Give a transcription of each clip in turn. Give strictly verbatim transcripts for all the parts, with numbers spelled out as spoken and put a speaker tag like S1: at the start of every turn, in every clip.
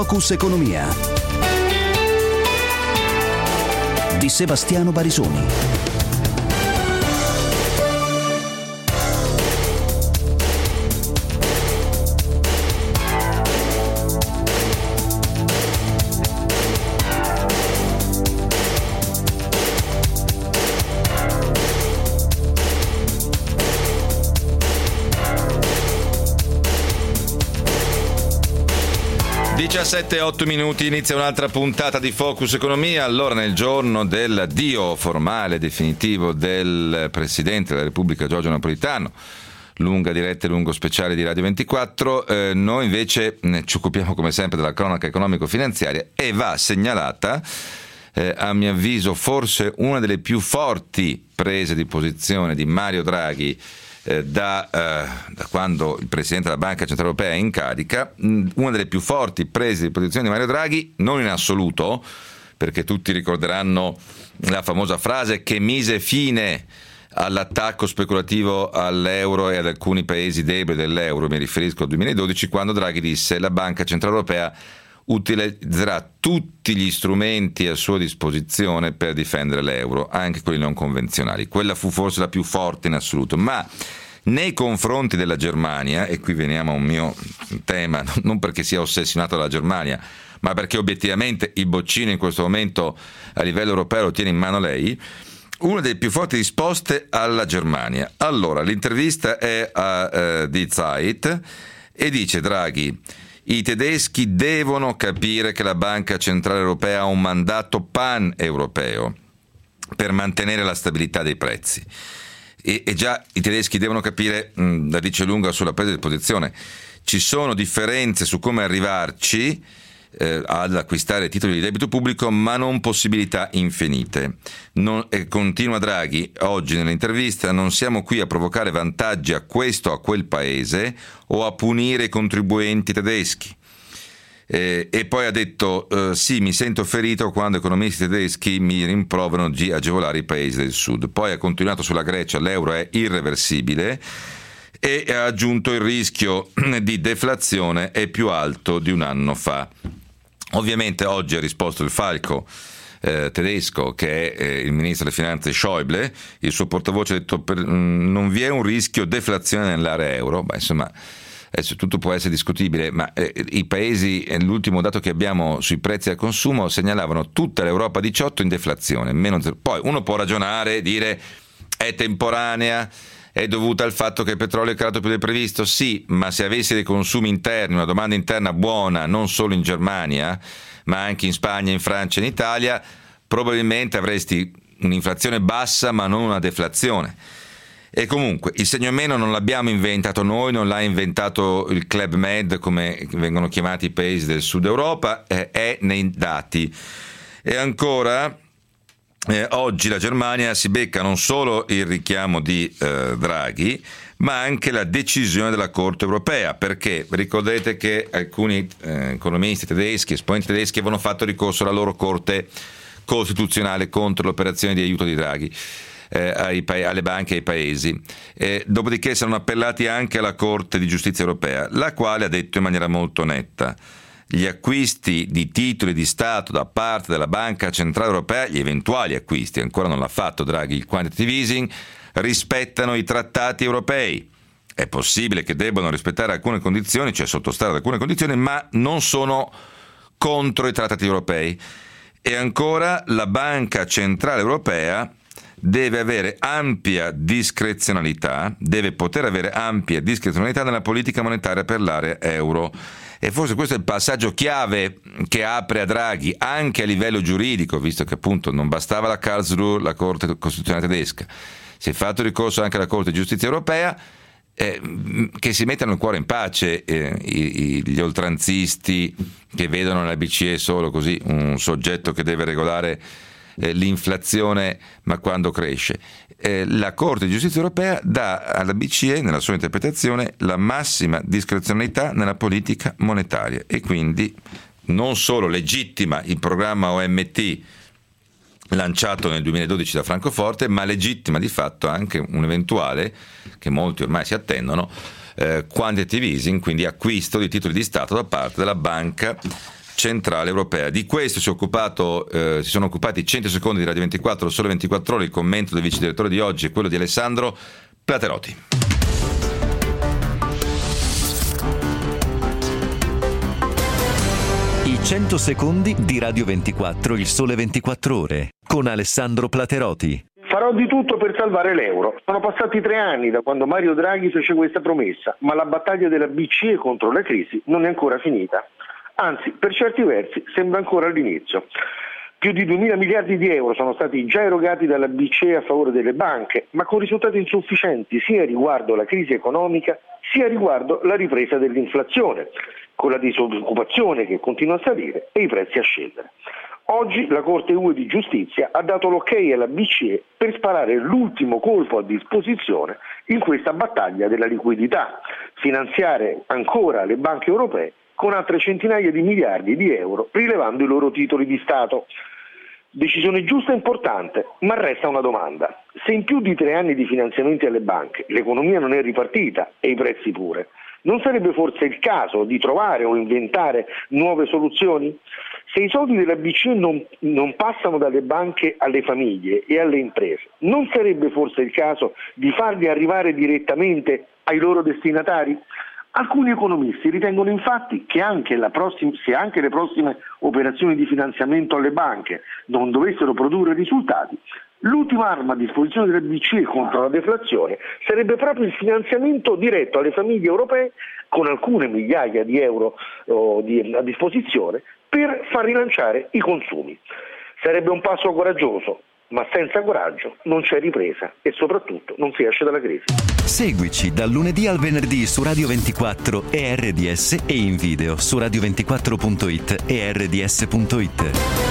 S1: Focus Economia di Sebastiano Barisoni.
S2: diciassette e otto minuti, inizia un'altra puntata di Focus Economia. Allora, nel giorno dell'addio formale e definitivo del Presidente della Repubblica Giorgio Napolitano, lunga diretta e lungo speciale di Radio ventiquattro, eh, noi invece ci occupiamo come sempre della cronaca economico-finanziaria e va segnalata, eh, a mio avviso, forse una delle più forti prese di posizione di Mario Draghi Eh, da, eh, da quando il Presidente della Banca Centrale Europea è in carica, mh, una delle più forti prese di posizione di Mario Draghi, non in assoluto, perché tutti ricorderanno la famosa frase che mise fine all'attacco speculativo all'euro e ad alcuni paesi deboli dell'euro, mi riferisco al duemiladodici, quando Draghi disse: la Banca Centrale Europea utilizzerà tutti gli strumenti a sua disposizione per difendere l'euro, anche quelli non convenzionali. Quella fu forse la più forte in assoluto, ma nei confronti della Germania, e qui veniamo a un mio tema, non perché sia ossessionato dalla Germania, ma perché obiettivamente il boccino in questo momento a livello europeo lo tiene in mano lei, una delle più forti risposte alla Germania. Allora, l'intervista è a uh, Die Zeit e dice Draghi: i tedeschi devono capire che la Banca Centrale Europea ha un mandato pan-europeo per mantenere la stabilità dei prezzi. E, e già i tedeschi devono capire, mh, la dice lunga sulla presa di posizione. Ci sono differenze su come arrivarci eh, ad acquistare titoli di debito pubblico, ma non possibilità infinite. Non, e continua Draghi oggi nell'intervista: non siamo qui a provocare vantaggi a questo o a quel paese o a punire i contribuenti tedeschi. Eh, e poi ha detto eh, sì, mi sento ferito quando economisti tedeschi mi rimproverano di agevolare i paesi del sud. Poi ha continuato sulla Grecia: l'euro è irreversibile, e ha aggiunto: il rischio di deflazione è più alto di un anno fa. Ovviamente oggi ha risposto il falco eh, tedesco, che è eh, il ministro delle finanze Schäuble. Il suo portavoce ha detto: per, mh, non vi è un rischio deflazione nell'area euro. Beh, insomma, adesso tutto può essere discutibile, ma eh, i paesi, eh, l'ultimo dato che abbiamo sui prezzi al consumo, segnalavano tutta l'Europa diciotto in deflazione, meno zero. Poi uno può ragionare e dire: è temporanea, è dovuta al fatto che il petrolio è calato più del previsto. Sì, ma se avessi dei consumi interni, una domanda interna buona, non solo in Germania, ma anche in Spagna, in Francia e in Italia, probabilmente avresti un'inflazione bassa, ma non una deflazione. E comunque il segno meno non l'abbiamo inventato noi, non l'ha inventato il Club Med, come vengono chiamati i paesi del sud Europa, eh, è nei dati. E ancora Eh, oggi la Germania si becca non solo il richiamo di eh, Draghi, ma anche la decisione della Corte europea, perché ricorderete che alcuni eh, economisti tedeschi, esponenti tedeschi, avevano fatto ricorso alla loro Corte costituzionale contro l'operazione di aiuto di Draghi eh, ai pa- alle banche e ai paesi. Eh, dopodiché sono appellati anche alla Corte di giustizia europea, la quale ha detto in maniera molto netta: gli acquisti di titoli di Stato da parte della Banca Centrale Europea, gli eventuali acquisti, ancora non l'ha fatto Draghi, il quantitative easing, rispettano i trattati europei. È possibile che debbano rispettare alcune condizioni, cioè sottostare ad alcune condizioni, ma non sono contro i trattati europei. E ancora, la Banca Centrale Europea deve avere ampia discrezionalità, deve poter avere ampia discrezionalità nella politica monetaria per l'area euro. E forse questo è il passaggio chiave che apre a Draghi anche a livello giuridico, visto che appunto non bastava la Karlsruhe, la Corte Costituzionale tedesca, si è fatto ricorso anche alla Corte di Giustizia Europea, eh, che si mettano il cuore in pace eh, i, gli oltranzisti che vedono nella B C E solo così un soggetto che deve regolare eh, l'inflazione, ma quando cresce. Eh, la Corte di Giustizia Europea dà alla B C E, nella sua interpretazione, la massima discrezionalità nella politica monetaria e quindi non solo legittima il programma O M T lanciato nel duemiladodici da Francoforte, ma legittima di fatto anche un eventuale, che molti ormai si attendono, eh, quantitative easing, quindi acquisto di titoli di Stato da parte della Banca Centrale Europea. Di questo si, è occupato, eh, si sono occupati cento secondi di Radio ventiquattro, Sole ventiquattro Ore. Il commento del vice direttore di oggi è quello di Alessandro Platerotti.
S1: I cento secondi di Radio ventiquattro, il Sole ventiquattro Ore, con Alessandro Platerotti.
S3: Farò di tutto per salvare l'euro. Sono passati tre anni da quando Mario Draghi fece questa promessa, ma la battaglia della B C E contro la crisi non è ancora finita. Anzi, per certi versi sembra ancora all'inizio. Più di duemila miliardi di euro sono stati già erogati dalla B C E a favore delle banche, ma con risultati insufficienti sia riguardo la crisi economica, sia riguardo la ripresa dell'inflazione, con la disoccupazione che continua a salire e i prezzi a scendere. Oggi la Corte U E di Giustizia ha dato l'ok alla B C E per sparare l'ultimo colpo a disposizione in questa battaglia della liquidità, finanziare ancora le banche europee con altre centinaia di miliardi di euro rilevando i loro titoli di Stato. Decisione giusta e importante, ma resta una domanda. Se in più di tre anni di finanziamenti alle banche l'economia non è ripartita e i prezzi pure, non sarebbe forse il caso di trovare o inventare nuove soluzioni? Se i soldi della B C E non, non passano dalle banche alle famiglie e alle imprese, non sarebbe forse il caso di farli arrivare direttamente ai loro destinatari? Alcuni economisti ritengono infatti che anche la prossima, se anche le prossime operazioni di finanziamento alle banche non dovessero produrre risultati, l'ultima arma a disposizione della B C E contro la deflazione sarebbe proprio il finanziamento diretto alle famiglie europee con alcune migliaia di euro oh, di, a disposizione per far rilanciare i consumi. Sarebbe un passo coraggioso, ma senza coraggio non c'è ripresa e soprattutto non si esce dalla crisi.
S1: Seguici dal lunedì al venerdì su Radio ventiquattro e R D S e in video su radio ventiquattro punto it e R D S punto it.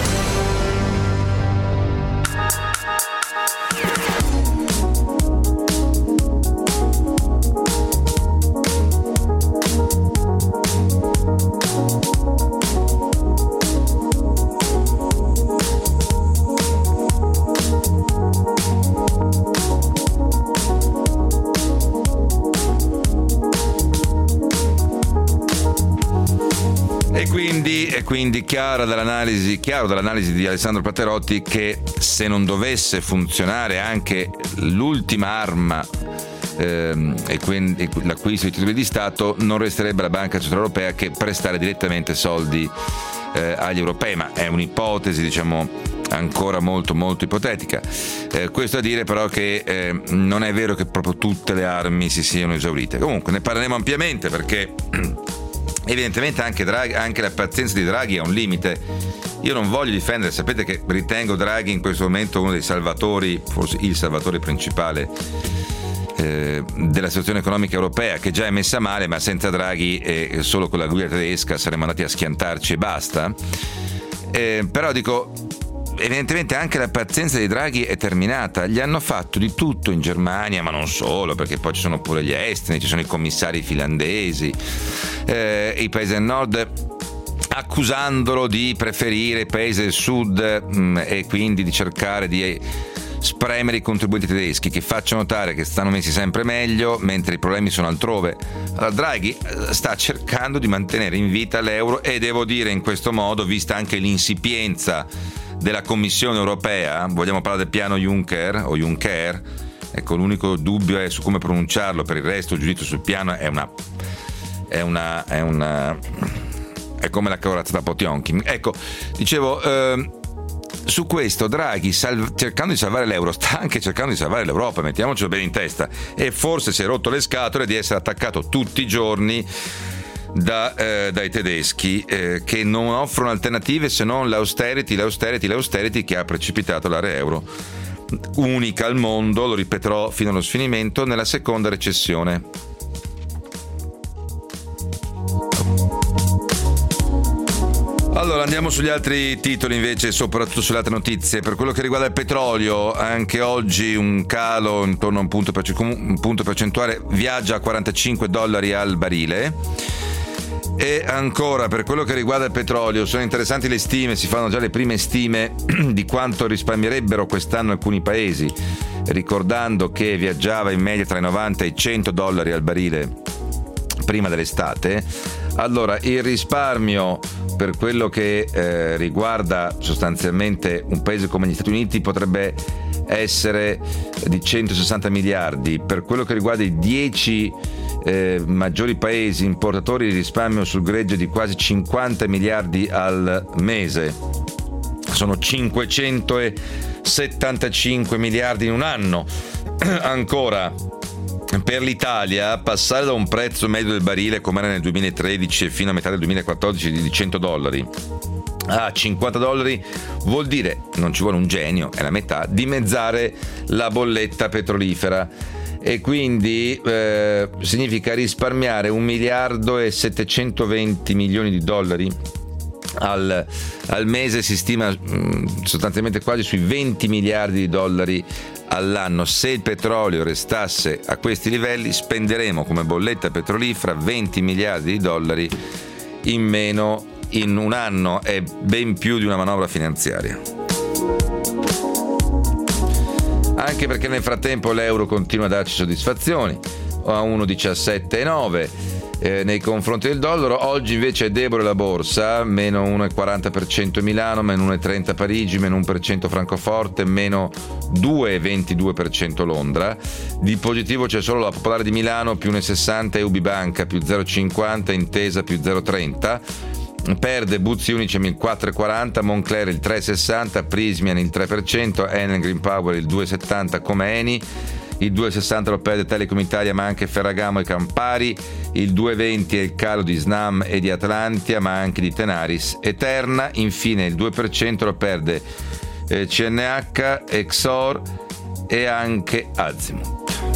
S2: Quindi chiaro dall'analisi, chiaro dall'analisi di Alessandro Platerotti che se non dovesse funzionare anche l'ultima arma ehm, e quindi l'acquisto di titoli di Stato, non resterebbe alla Banca Centrale Europea che prestare direttamente soldi eh, agli europei, ma è un'ipotesi diciamo ancora molto molto ipotetica. Eh, questo a dire però che eh, non è vero che proprio tutte le armi si siano esaurite. Comunque ne parleremo ampiamente perché evidentemente anche, Draghi, anche la pazienza di Draghi ha un limite. Io non voglio difendere, sapete che ritengo Draghi in questo momento uno dei salvatori, forse il salvatore principale eh, della situazione economica europea, che già è messa male, ma senza Draghi e solo con la guida tedesca saremmo andati a schiantarci e basta. Eh, però dico, evidentemente anche la pazienza di Draghi è terminata. Gli hanno fatto di tutto in Germania, ma non solo, perché poi ci sono pure gli esteri, ci sono i commissari finlandesi, eh, i paesi del nord, accusandolo di preferire i paesi del sud mh, e quindi di cercare di spremere i contribuenti tedeschi, che facciano notare che stanno messi sempre meglio mentre i problemi sono altrove. Allora Draghi sta cercando di mantenere in vita l'euro e devo dire in questo modo, vista anche l'insipienza della Commissione Europea, vogliamo parlare del piano Juncker o Juncker, ecco, l'unico dubbio è su come pronunciarlo, per il resto il giudizio sul piano è una è una è una è come la corazzata Potionkin. Ecco, dicevo, eh, su questo Draghi, salv- cercando di salvare l'euro, sta anche cercando di salvare l'Europa, mettiamocelo bene in testa, e forse si è rotto le scatole di essere attaccato tutti i giorni Da, eh, dai tedeschi eh, che non offrono alternative se non l'austerity, l'austerity, l'austerity che ha precipitato l'area euro, unica al mondo, lo ripeterò fino allo sfinimento, nella seconda recessione. Allora andiamo sugli altri titoli invece, soprattutto sulle altre notizie. Per quello che riguarda il petrolio, anche oggi un calo intorno a un punto, perce- un punto percentuale, viaggia a quarantacinque dollari al barile. E ancora, per quello che riguarda il petrolio, sono interessanti le stime, si fanno già le prime stime di quanto risparmierebbero quest'anno alcuni paesi, ricordando che viaggiava in media tra i novanta e i cento dollari al barile prima dell'estate. Allora, il risparmio per quello che eh, riguarda sostanzialmente un paese come gli Stati Uniti potrebbe essere di centosessanta miliardi. Per quello che riguarda i dieci eh, maggiori paesi importatori, il risparmio sul greggio è di quasi cinquanta miliardi al mese. Sono cinquecentosettantacinque miliardi in un anno. Ancora, per l'Italia, passare da un prezzo medio del barile come era nel duemilatredici e fino a metà del duemilaquattordici di cento dollari a cinquanta dollari vuol dire, non ci vuole un genio, è la metà, dimezzare la bolletta petrolifera, e quindi eh, significa risparmiare un miliardo e settecentoventi milioni di dollari al, al mese. Si stima mh, sostanzialmente quasi sui venti miliardi di dollari all'anno. Se il petrolio restasse a questi livelli, spenderemo come bolletta petrolifera venti miliardi di dollari in meno in un anno. È ben più di una manovra finanziaria. Anche perché nel frattempo l'euro continua a darci soddisfazioni, a uno virgola diciassette nove eh, nei confronti del dollaro. Oggi invece è debole la borsa, meno uno virgola quaranta per cento Milano, meno uno virgola trenta Parigi, meno uno per cento Francoforte, meno due virgola ventidue per cento Londra. Di positivo c'è solo la Popolare di Milano più uno virgola sessanta e Ubibanca più zero virgola cinquanta, Intesa più zero virgola trenta. Perde Buzzi Unicem il quattro virgola quaranta, Moncler il tre virgola sessanta, Prismian il tre per cento, Enel Green Power il due virgola settanta come Eni, il due virgola sessanta lo perde Telecom Italia ma anche Ferragamo e Campari, il due virgola venti è il calo di Snam e di Atlantia ma anche di Tenaris e Terna. Infine il due per cento lo perde eh, C N H, Exor e anche Azimut.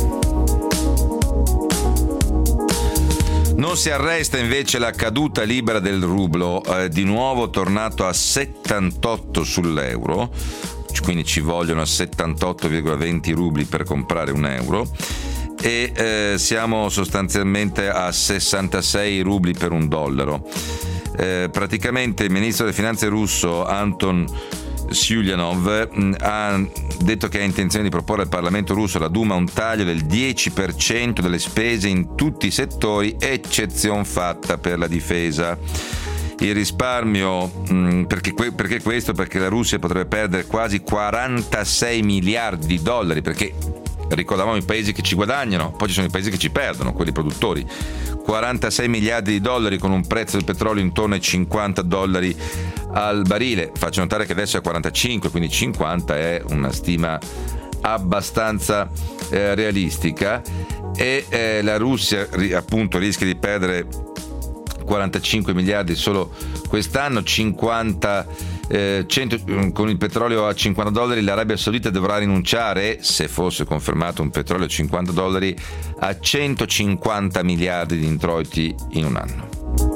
S2: Non si arresta invece la caduta libera del rublo, eh, di nuovo tornato a settantotto sull'euro, quindi ci vogliono settantotto virgola venti rubli per comprare un euro, e eh, siamo sostanzialmente a sessantasei rubli per un dollaro. Eh, praticamente il ministro delle finanze russo Anton Siluanov ha detto che ha intenzione di proporre al Parlamento russo, alla Duma, un taglio del dieci per cento delle spese in tutti i settori, eccezion fatta per la difesa. Il risparmio, perché, perché questo? Perché la Russia potrebbe perdere quasi quarantasei miliardi di dollari, perché ricordavamo i paesi che ci guadagnano, poi ci sono i paesi che ci perdono, quelli produttori. quarantasei miliardi di dollari con un prezzo del petrolio intorno ai cinquanta dollari al barile. Faccio notare che adesso è quarantacinque, quindi cinquanta è una stima abbastanza eh, realistica, e eh, la Russia appunto rischia di perdere quarantacinque miliardi solo quest'anno, cinquanta eh, cento, con il petrolio a cinquanta dollari l'Arabia Saudita dovrà rinunciare, se fosse confermato un petrolio a cinquanta dollari, a centocinquanta miliardi di introiti in un anno.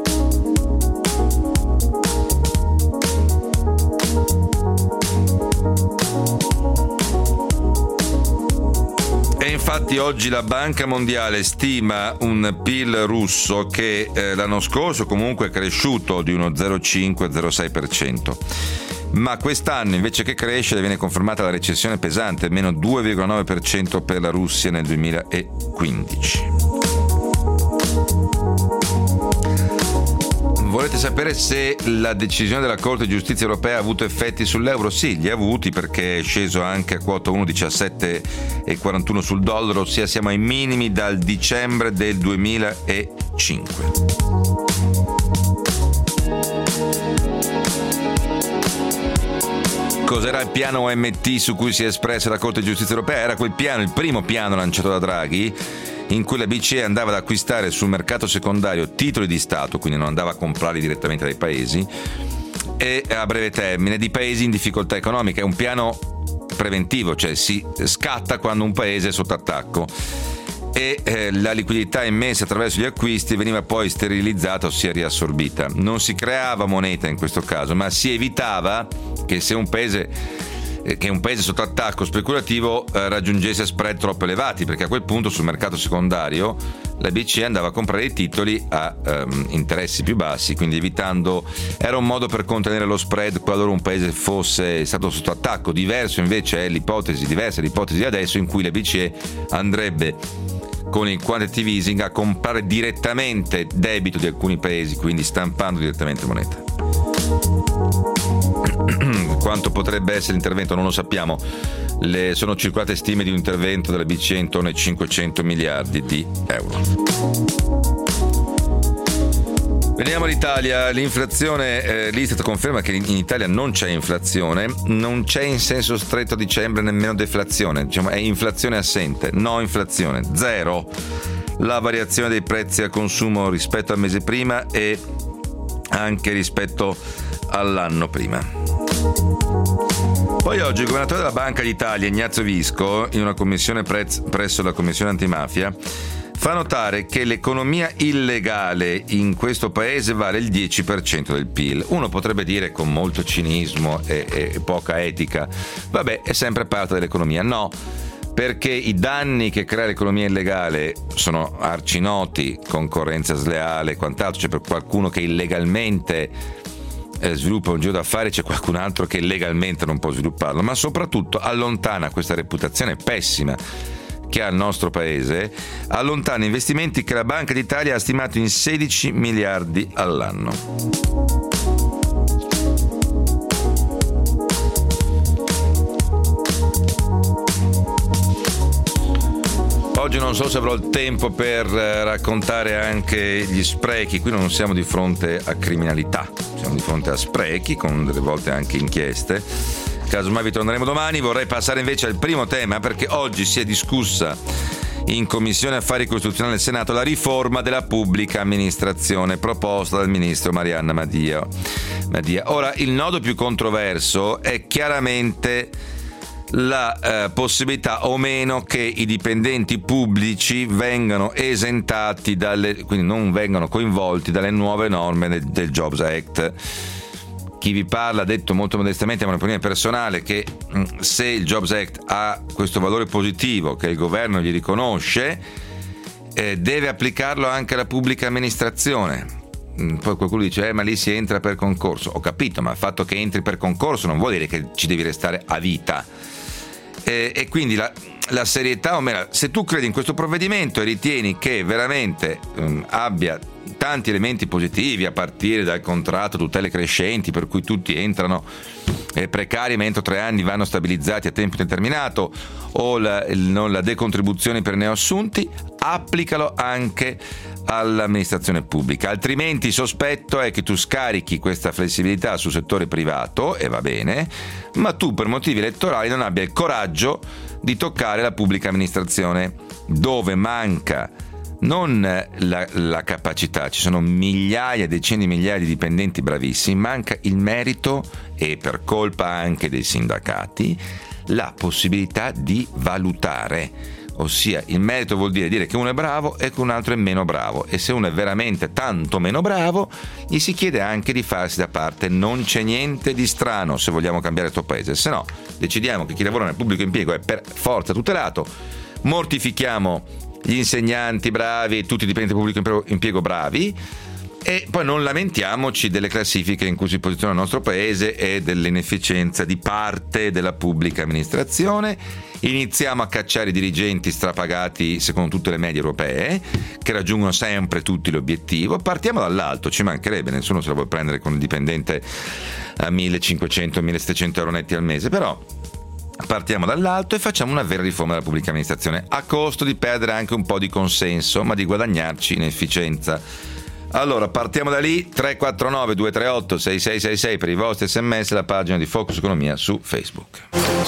S2: Infatti oggi la Banca Mondiale stima un P I L russo che eh, l'anno scorso comunque è cresciuto di uno zero virgola cinque zero sei per cento, ma quest'anno invece che crescere viene confermata la recessione pesante, meno due virgola nove per cento per la Russia nel duemilaquindici. Volete sapere se la decisione della Corte di Giustizia Europea ha avuto effetti sull'euro? Sì, li ha avuti, perché è sceso anche a quota uno virgola diciassette e quarantuno sul dollaro, ossia siamo ai minimi dal dicembre del duemilacinque. Cos'era il piano O M T su cui si è espressa la Corte di Giustizia Europea? Era quel piano, il primo piano lanciato da Draghi, in cui la B C E andava ad acquistare sul mercato secondario titoli di Stato, quindi non andava a comprarli direttamente dai paesi, e a breve termine di paesi in difficoltà economica. È un piano preventivo, cioè si scatta quando un paese è sotto attacco, e eh, la liquidità immessa attraverso gli acquisti veniva poi sterilizzata, ossia riassorbita. Non si creava moneta in questo caso, ma si evitava che se un paese che un paese sotto attacco speculativo eh, raggiungesse spread troppo elevati, perché a quel punto sul mercato secondario la B C E andava a comprare i titoli a ehm, interessi più bassi, quindi evitando, era un modo per contenere lo spread qualora un paese fosse stato sotto attacco. Diverso invece è l'ipotesi, diversa è l'ipotesi di adesso, in cui la B C E andrebbe con il quantitative easing a comprare direttamente debito di alcuni paesi, quindi stampando direttamente moneta. Quanto potrebbe essere l'intervento non lo sappiamo. Le, sono circolate stime di un intervento della B C E intorno ai cinquecento miliardi di euro. Veniamo all'Italia. L'inflazione, eh, l'Istat conferma che in Italia non c'è inflazione, non c'è in senso stretto a dicembre nemmeno deflazione, diciamo è inflazione assente, no inflazione, zero la variazione dei prezzi al consumo rispetto al mese prima e anche rispetto all'anno prima. Poi oggi il governatore della Banca d'Italia, Ignazio Visco, in una commissione prez- presso la Commissione Antimafia, fa notare che l'economia illegale in questo paese vale il dieci per cento del P I L. Uno potrebbe dire con molto cinismo e, e poca etica, vabbè, è sempre parte dell'economia. No, perché i danni che crea l'economia illegale sono arcinoti, concorrenza sleale e quant'altro. C'è per qualcuno che illegalmente eh, sviluppa un giro d'affari, c'è qualcun altro che legalmente non può svilupparlo, ma soprattutto allontana questa reputazione pessima che ha il nostro paese, allontana investimenti che la Banca d'Italia ha stimato in sedici miliardi all'anno. Oggi non so se avrò il tempo per raccontare anche gli sprechi. Qui non siamo di fronte a criminalità, siamo di fronte a sprechi, con delle volte anche inchieste. Casomai vi torneremo domani. Vorrei passare invece al primo tema, perché oggi si è discussa in Commissione Affari Costituzionali del Senato la riforma della pubblica amministrazione proposta dal ministro Marianna Madia. Madia. Ora, il nodo più controverso è chiaramente la eh, possibilità o meno che i dipendenti pubblici vengano esentati dalle, quindi non vengano coinvolti dalle nuove norme del, del Jobs Act. Chi vi parla ha detto molto modestamente, ma un'opinione personale, che mh, se il Jobs Act ha questo valore positivo che il governo gli riconosce, eh, deve applicarlo anche alla pubblica amministrazione. Mh, poi qualcuno dice, eh, ma lì si entra per concorso. Ho capito, ma il fatto che entri per concorso non vuol dire che ci devi restare a vita. Eh, e quindi la, la serietà, o meno, se tu credi in questo provvedimento e ritieni che veramente mh, abbia tanti elementi positivi, a partire dal contratto tutele crescenti per cui tutti entrano eh, precari ma entro tre anni vanno stabilizzati a tempo determinato, o la, il, non, la decontribuzione per neoassunti, applicalo anche all'amministrazione pubblica. Altrimenti il sospetto è che tu scarichi questa flessibilità sul settore privato, e va bene, ma tu per motivi elettorali non abbia il coraggio di toccare la pubblica amministrazione, dove manca non la, la capacità, ci sono migliaia, decine di migliaia di dipendenti bravissimi, manca il merito e, per colpa anche dei sindacati, la possibilità di valutare. Ossia, il merito vuol dire dire che uno è bravo e che un altro è meno bravo, e se uno è veramente tanto meno bravo gli si chiede anche di farsi da parte. Non c'è niente di strano se vogliamo cambiare il tuo paese, se no decidiamo che chi lavora nel pubblico impiego è per forza tutelato, mortifichiamo gli insegnanti bravi e tutti i dipendenti pubblico impiego bravi, e poi non lamentiamoci delle classifiche in cui si posiziona il nostro paese e dell'inefficienza di parte della pubblica amministrazione. Iniziamo a cacciare i dirigenti strapagati secondo tutte le medie europee, che raggiungono sempre tutti l'obiettivo. Partiamo dall'alto, ci mancherebbe, nessuno se la vuole prendere con il dipendente a millecinquecento millesettecento euro netti al mese, però partiamo dall'alto e facciamo una vera riforma della pubblica amministrazione, a costo di perdere anche un po' di consenso, ma di guadagnarci in efficienza. Allora, partiamo da lì. Tre quattro nove due tre otto sei sei sei sei per i vostri sms, la pagina di Focus Economia su Facebook.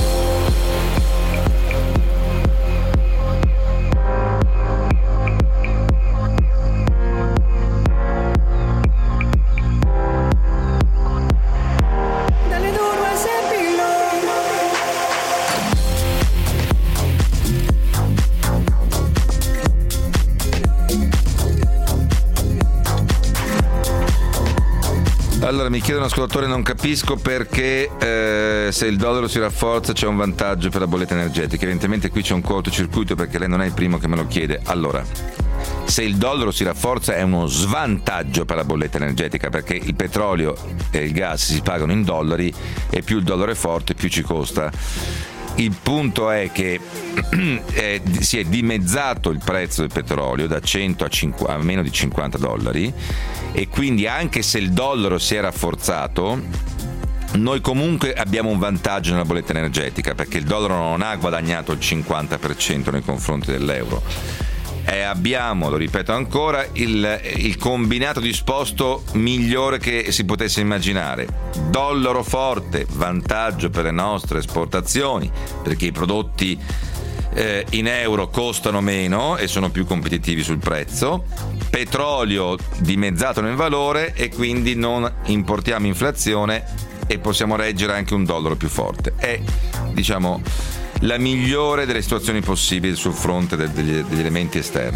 S2: Allora, mi chiede un ascoltatore, non capisco perché eh, se il dollaro si rafforza c'è un vantaggio per la bolletta energetica. Evidentemente qui c'è un cortocircuito, perché lei non è il primo che me lo chiede. Allora, se il dollaro si rafforza è uno svantaggio per la bolletta energetica, perché il petrolio e il gas si pagano in dollari e più il dollaro è forte più ci costa. il punto è che eh, si è dimezzato il prezzo del petrolio da cento a, cinquanta, a meno di cinquanta dollari, e quindi anche se il dollaro si è rafforzato, noi comunque abbiamo un vantaggio nella bolletta energetica, perché il dollaro non ha guadagnato il cinquanta per cento nei confronti dell'euro. E abbiamo, lo ripeto ancora, il, il combinato disposto migliore che si potesse immaginare. Dollaro forte, vantaggio per le nostre esportazioni, perché i prodotti eh, in euro costano meno e sono più competitivi sul prezzo. Petrolio dimezzato nel valore, e quindi non importiamo inflazione e possiamo reggere anche un dollaro più forte. È, diciamo, la migliore delle situazioni possibili sul fronte de- degli, degli elementi esterni.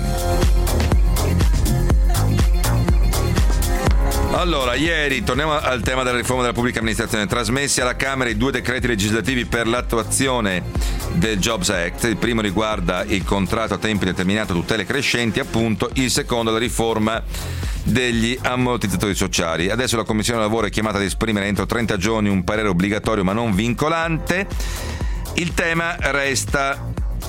S2: Allora, ieri, torniamo al tema della riforma della pubblica amministrazione, trasmessi alla Camera i due decreti legislativi per l'attuazione del Jobs Act. Il primo riguarda il contratto a tempo indeterminato, tutele crescenti, appunto, il secondo la riforma degli ammortizzatori sociali. Adesso la Commissione Lavoro è chiamata ad esprimere entro trenta giorni un parere obbligatorio ma non vincolante. Il tema resta: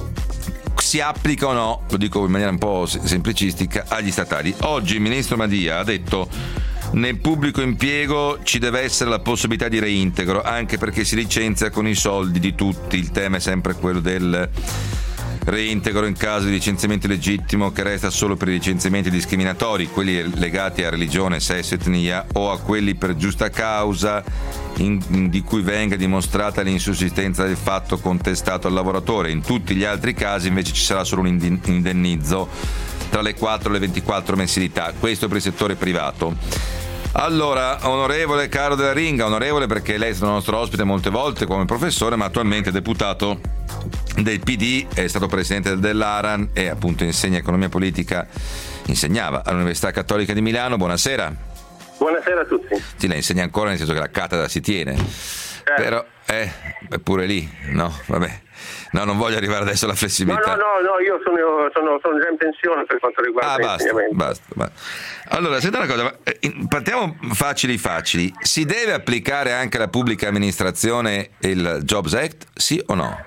S2: si applica o no, lo dico in maniera un po' semplicistica, agli statali. Oggi il ministro Madia ha detto: nel pubblico impiego ci deve essere la possibilità di reintegro, anche perché si licenzia con i soldi di tutti. Il tema è sempre quello del reintegro in caso di licenziamento illegittimo, che resta solo per i licenziamenti discriminatori, quelli legati a religione, sesso, etnia, o a quelli per giusta causa in, in, di cui venga dimostrata l'insussistenza del fatto contestato al lavoratore. In tutti gli altri casi invece ci sarà solo un indennizzo tra le quattro e le ventiquattro mensilità. Questo per il settore privato. Allora, onorevole Carlo Della Ringa, onorevole perché lei è stato nostro ospite molte volte come professore, ma attualmente è deputato del P D, è stato presidente dell'Aran e appunto insegna economia politica, insegnava all'Università Cattolica di Milano. Buonasera.
S4: Buonasera a tutti.
S2: Sì, lei insegna ancora, nel senso che la cattedra si tiene, eh. però eh, è pure lì, no? Vabbè. No, non voglio arrivare adesso alla flessibilità.
S4: No, no, no, no, io sono, sono, sono già in pensione per quanto riguarda
S2: ah,
S4: l'insegnamento.
S2: basta, basta, basta. Allora, senta una cosa, partiamo facili facili. Si deve applicare anche alla pubblica amministrazione il Jobs Act, sì o no?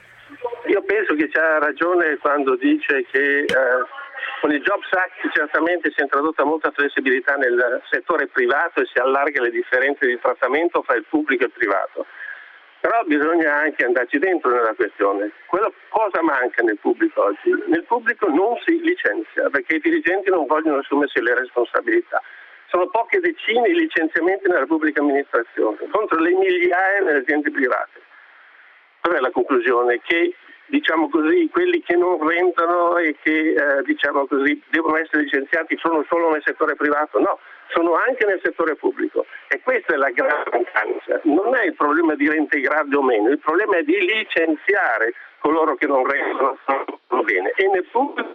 S4: Io penso che c'ha ragione quando dice che eh, con il Jobs Act certamente si è introdotta molta flessibilità nel settore privato e si allarga le differenze di trattamento fra il pubblico e il privato. Però bisogna anche andarci dentro nella questione. Quello cosa manca nel pubblico oggi? Nel pubblico non si licenzia perché i dirigenti non vogliono assumersi le responsabilità. Sono poche decine i licenziamenti nella pubblica amministrazione contro le migliaia nelle aziende private. Qual è la conclusione? Che diciamo così, quelli che non rendono e che eh, diciamo così devono essere licenziati sono solo nel settore privato? No, sono anche nel settore pubblico, e questa è la grande mancanza. Non è il problema di reintegrarli o meno, il problema è di licenziare coloro che non rendono bene. E nel pubblico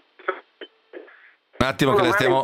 S2: un attimo che le stiamo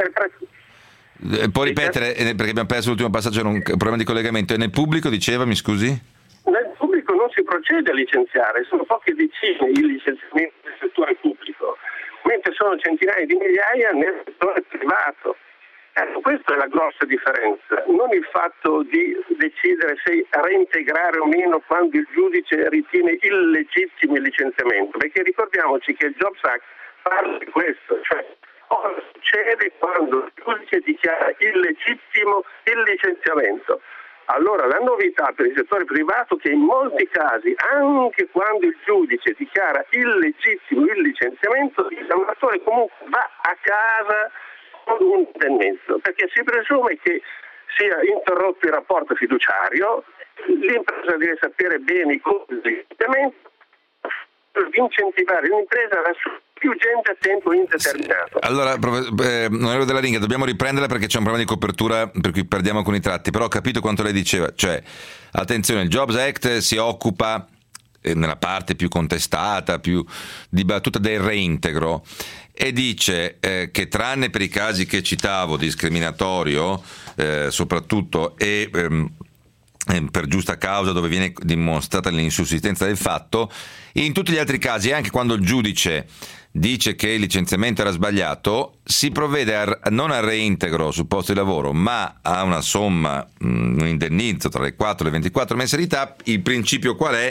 S2: può ripetere perché abbiamo perso l'ultimo passaggio, era un problema di collegamento. E nel pubblico diceva, mi scusi?
S4: Nel pubblico non si procede a licenziare, sono poche decine i licenziamenti nel settore pubblico, mentre sono centinaia di migliaia nel settore privato. Ecco, questa è la grossa differenza, non il fatto di decidere se reintegrare o meno quando il giudice ritiene illegittimo il licenziamento, perché ricordiamoci che il Jobs Act parla di questo, cioè cosa succede quando il giudice dichiara illegittimo il licenziamento. Allora la novità per il settore privato è che in molti casi, anche quando il giudice dichiara illegittimo il licenziamento, il lavoratore comunque va a casa con un indennizzo, perché si presume che sia interrotto il rapporto fiduciario, l'impresa deve sapere bene i costi del licenziamento, per incentivare l'impresa a assumere più gente a tempo indeterminato.
S2: Allora, eh, onorevole Della Ringa, dobbiamo riprenderla perché c'è un problema di copertura per cui perdiamo alcuni tratti, però ho capito quanto lei diceva, cioè attenzione, il Jobs Act si occupa eh, nella parte più contestata, più dibattuta del reintegro, e dice eh, che tranne per i casi che citavo, discriminatorio eh, soprattutto, e ehm, per giusta causa dove viene dimostrata l'insussistenza del fatto, in tutti gli altri casi, anche quando il giudice dice che il licenziamento era sbagliato, si provvede a, non al reintegro sul posto di lavoro, ma a una somma, un indennizzo tra le quattro e le ventiquattro mensilità. Il principio qual è?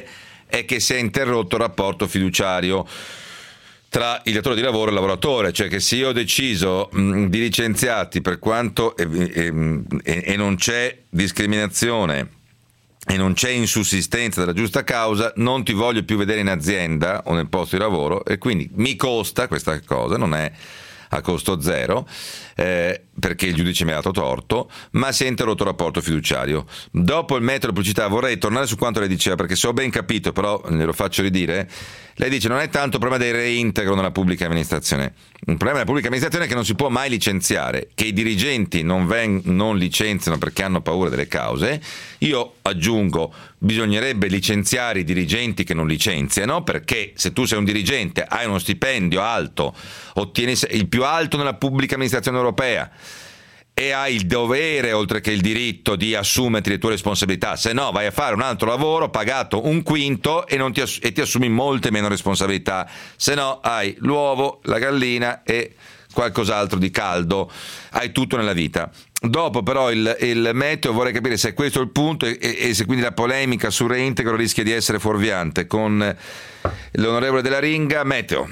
S2: è che si è interrotto il rapporto fiduciario tra il datore di lavoro e il lavoratore, cioè che se io ho deciso mh, di licenziarti per quanto e, e, e, e non c'è discriminazione e non c'è insussistenza della giusta causa, non ti voglio più vedere in azienda o nel posto di lavoro, e quindi mi costa questa cosa, non è a costo zero, eh, perché il giudice mi ha dato torto, ma si è interrotto il rapporto fiduciario. Dopo il metodo di pubblicità vorrei tornare su quanto lei diceva, perché se ho ben capito, però glielo faccio ridire. Lei dice non è tanto il problema del reintegro nella pubblica amministrazione, il problema della pubblica amministrazione è che non si può mai licenziare, che i dirigenti non, ven- non licenziano perché hanno paura delle cause. Io aggiungo, bisognerebbe licenziare i dirigenti che non licenziano, perché se tu sei un dirigente, hai uno stipendio alto, ottieni il più alto nella pubblica amministrazione europea e hai il dovere, oltre che il diritto, di assumerti le tue responsabilità, se no vai a fare un altro lavoro pagato un quinto e, non ti, ass- e ti assumi molte meno responsabilità, se no hai l'uovo, la gallina e qualcos'altro di caldo, hai tutto nella vita. Dopo però il, il meteo, vorrei capire se è questo il punto e, e se quindi la polemica sul reintegro rischia di essere fuorviante. Con l'onorevole Della Ringa, meteo.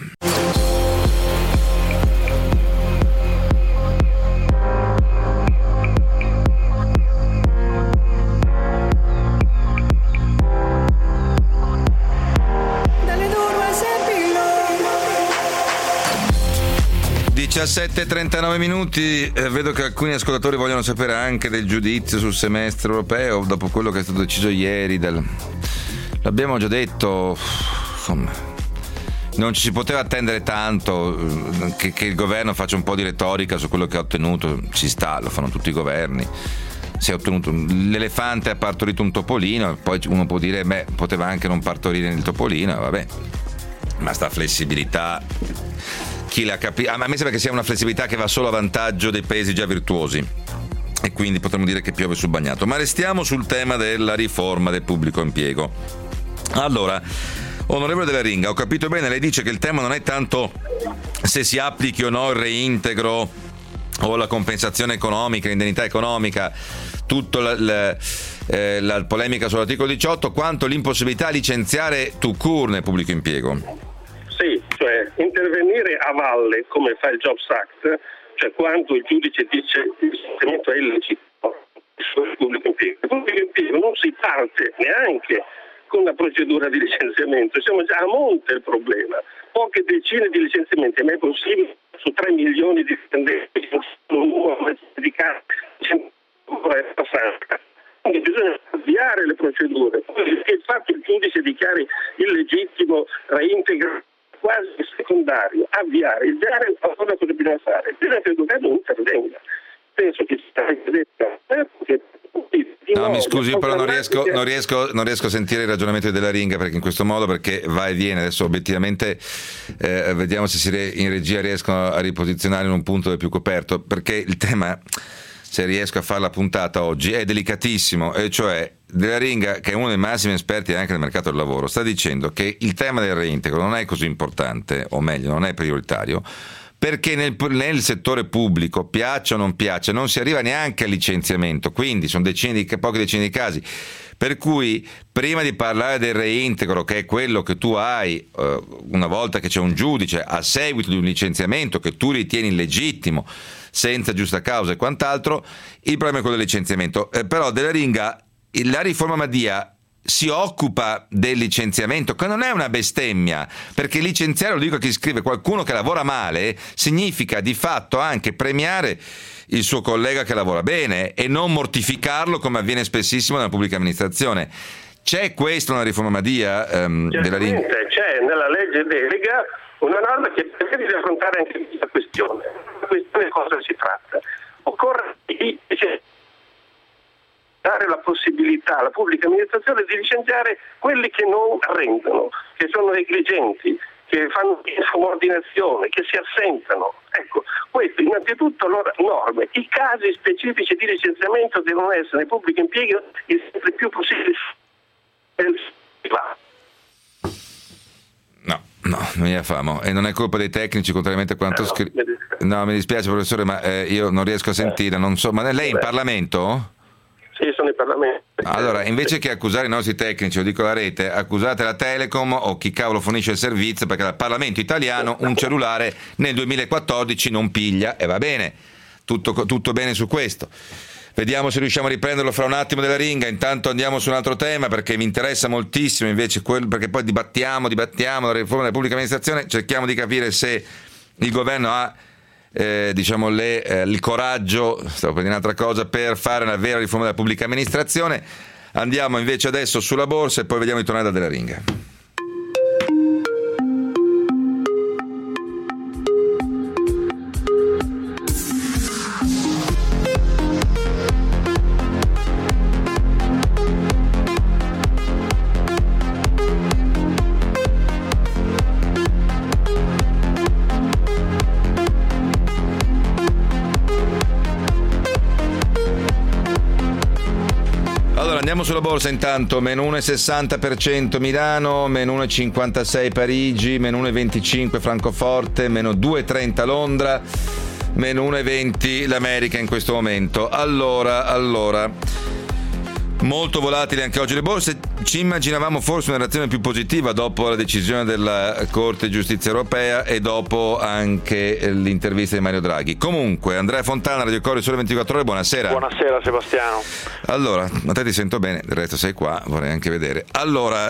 S2: diciassette e trentanove minuti, eh, vedo che alcuni ascoltatori vogliono sapere anche del giudizio sul semestre europeo dopo quello che è stato deciso ieri. Del... L'abbiamo già detto, insomma, non ci si poteva attendere tanto, che, che il governo faccia un po' di retorica su quello che ha ottenuto, ci sta, lo fanno tutti i governi. Si è ottenuto, l'elefante ha partorito un topolino, poi uno può dire beh, poteva anche non partorire il topolino, vabbè, ma sta flessibilità chi l'ha capito? A me sembra che sia una flessibilità che va solo a vantaggio dei paesi già virtuosi e quindi potremmo dire che piove sul bagnato. Ma restiamo sul tema della riforma del pubblico impiego. Allora, onorevole Della Ringa, ho capito bene, lei dice che il tema non è tanto se si applichi o no il reintegro o la compensazione economica, l'indennità economica, tutta la, la, eh, la polemica sull'articolo diciotto, quanto l'impossibilità di licenziare tout court nel pubblico impiego.
S4: Sì, cioè intervenire a valle come fa il Jobs Act, cioè quando il giudice dice il licenziamento è illegittimo sul pubblico impiego. Il pubblico impiego non si parte neanche con la procedura di licenziamento, siamo già a monte il problema, poche decine di licenziamenti, ma è possibile su tre milioni di dipendenti, di carte, quindi bisogna avviare le procedure. Il fatto che il giudice dichiari illegittimo, reintegra quasi secondario, avviare, il diario cosa bisogna fare? Bisogna che il governo intervenga. Penso che si sta
S2: No, mi scusi, però non riesco, non, riesco, non riesco a sentire il ragionamento della Ringa, perché in questo modo, perché va e viene, adesso obiettivamente eh, vediamo se si re, in regia riescono a riposizionare in un punto più coperto, perché il tema, se riesco a fare la puntata oggi, è delicatissimo, e cioè Della Ringa, che è uno dei massimi esperti anche del mercato del lavoro, sta dicendo che il tema del reintegro non è così importante, o meglio non è prioritario, perché nel, nel settore pubblico, piaccia o non piaccia, non si arriva neanche al licenziamento, quindi sono decine di, poche decine di casi, per cui prima di parlare del reintegro, che è quello che tu hai eh, una volta che c'è un giudice a seguito di un licenziamento che tu ritieni illegittimo senza giusta causa e quant'altro, il problema è quello del licenziamento. Eh, però Della Ringa, la riforma Madia si occupa del licenziamento, che non è una bestemmia, perché licenziare, lo dico a chi scrive, qualcuno che lavora male significa di fatto anche premiare il suo collega che lavora bene e non mortificarlo come avviene spessissimo nella pubblica amministrazione. C'è questa una riforma Madia? Um, della Ringa?
S4: C'è nella legge delega una norma che prevede di affrontare anche questa questione. La questione cosa si tratta? Occorre dare la possibilità alla pubblica amministrazione di licenziare quelli che non rendono, che sono negligenti, che fanno insubordinazione, che si assentano. Ecco, questo innanzitutto allora norme. I casi specifici di licenziamento devono essere nel pubblico impiego il sempre più possibile.
S2: No, no, non gliela famo. E non è colpa dei tecnici, contrariamente a quanto
S4: eh, no,
S2: scritto. No, mi dispiace professore, ma eh, io non riesco a sentire, non so. Ma lei è in Parlamento?
S4: Sì, sono i parlamenti.
S2: Allora, invece che accusare i nostri tecnici, lo dico alla rete, accusate la Telecom o chi cavolo fornisce il servizio, perché dal Parlamento italiano un cellulare nel duemilaquattordici non piglia, e va bene, tutto, tutto bene su questo. Vediamo se riusciamo a riprenderlo fra un attimo della ringa. Intanto andiamo su un altro tema, perché mi interessa moltissimo invece quello, perché poi dibattiamo, dibattiamo la riforma della pubblica amministrazione, cerchiamo di capire se il governo ha Eh, diciamo le, eh, il coraggio, stavo per dire un'altra cosa, per fare una vera riforma della pubblica amministrazione. Andiamo invece adesso sulla borsa e poi vediamo di tornare da Della Ringa. Andiamo sulla borsa intanto, meno uno virgola sessanta per cento Milano, meno uno virgola cinquantasei Parigi, meno uno virgola venticinque Francoforte, meno due virgola trenta Londra, meno uno virgola venti l'America in questo momento. Allora, allora, molto volatili anche oggi le borse. Ci immaginavamo forse una reazione più positiva dopo la decisione della Corte di Giustizia Europea e dopo anche l'intervista di Mario Draghi. Comunque, Andrea Fontana, Radio Corriere Sole ventiquattro Ore, buonasera.
S5: Buonasera Sebastiano.
S2: Allora, a te ti sento bene, del resto sei qua, vorrei anche vedere. Allora,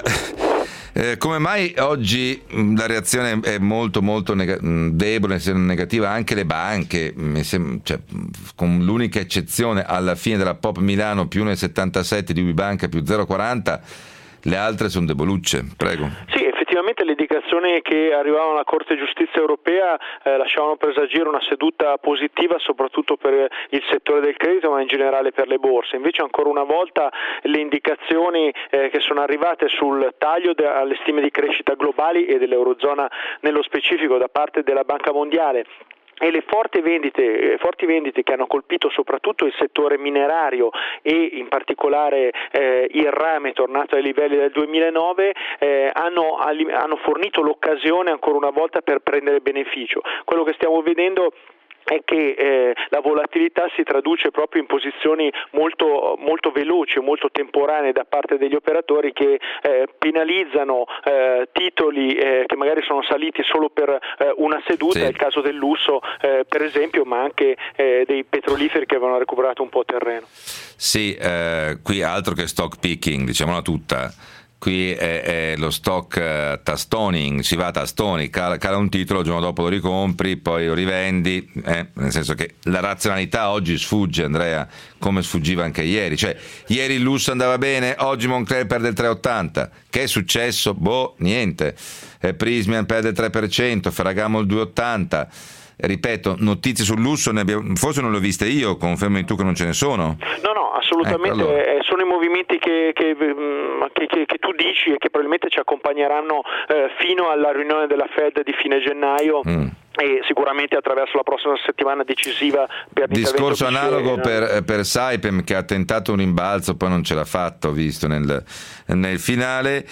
S2: eh, come mai oggi la reazione è molto molto neg- debole, negativa? Anche le banche, mi sembra, cioè, con l'unica eccezione alla fine della Pop Milano più uno virgola settantasette di Ubibanca più zero virgola quaranta, le altre sono debolucce. Prego.
S5: Sì, effettivamente le indicazioni che arrivavano alla Corte di Giustizia Europea eh, lasciavano presagire una seduta positiva soprattutto per il settore del credito, ma in generale per le borse. Invece ancora una volta le indicazioni eh, che sono arrivate sul taglio de- alle stime di crescita globali e dell'Eurozona nello specifico da parte della Banca Mondiale e le forti vendite, forti vendite che hanno colpito soprattutto il settore minerario e in particolare eh, il rame tornato ai livelli del duemilanove eh, hanno, hanno fornito l'occasione ancora una volta per prendere beneficio. Quello che stiamo vedendo è che eh, la volatilità si traduce proprio in posizioni molto, molto veloci, molto temporanee da parte degli operatori che eh, penalizzano eh, titoli eh, che magari sono saliti solo per eh, una seduta, sì. È il caso del lusso eh, per esempio, ma anche eh, dei petroliferi che avevano recuperato un po' terreno.
S2: Sì, eh, qui altro che stock picking, diciamola tutta. Qui è, è lo stock uh, tastoning, si va a tastoni, cala, cala un titolo, il giorno dopo lo ricompri, poi lo rivendi, eh? Nel senso che la razionalità oggi sfugge, Andrea, come sfuggiva anche ieri. Cioè, ieri il lusso andava bene, oggi Moncler perde il tre virgola ottanta. Che è successo? Boh, niente. Eh, Prismian perde il tre per cento, Ferragamo il due virgola ottanta. Ripeto, notizie sul lusso ne abbiamo, forse non le ho viste io, confermi tu che non ce ne sono?
S5: No, no, assolutamente, ecco, allora. Sono i movimenti che, che, che, che, che tu dici e che probabilmente ci accompagneranno eh, fino alla riunione della Fed di fine gennaio. Mm. E sicuramente attraverso la prossima settimana decisiva per
S2: discorso analogo per, per Saipem, che ha tentato un rimbalzo, poi non ce l'ha fatto, visto nel, nel finale.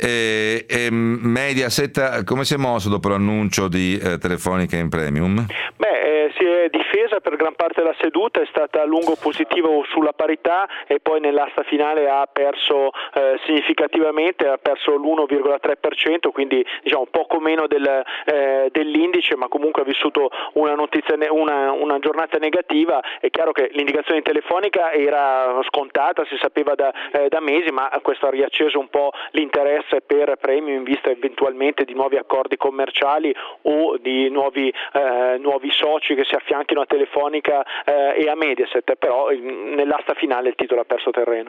S2: E, e Mediaset come si è mosso dopo l'annuncio di eh, Telefonica in premium?
S5: Beh, eh, si è difesa per gran parte della seduta, è stata a lungo positiva sulla parità e poi nell'asta finale ha perso eh, significativamente, ha perso l'uno virgola tre per cento, quindi diciamo poco meno del, eh, dell'indice, ma comunque ha vissuto una notizia, una, una giornata negativa. È chiaro che l'indicazione telefonica era scontata, si sapeva da, eh, da mesi, ma questo ha riacceso un po' l'interesse per Premium in vista eventualmente di nuovi accordi commerciali o di nuovi, eh, nuovi soci che si affianchino a Telefonica eh, e a Mediaset, però nell'asta finale il titolo ha perso terreno.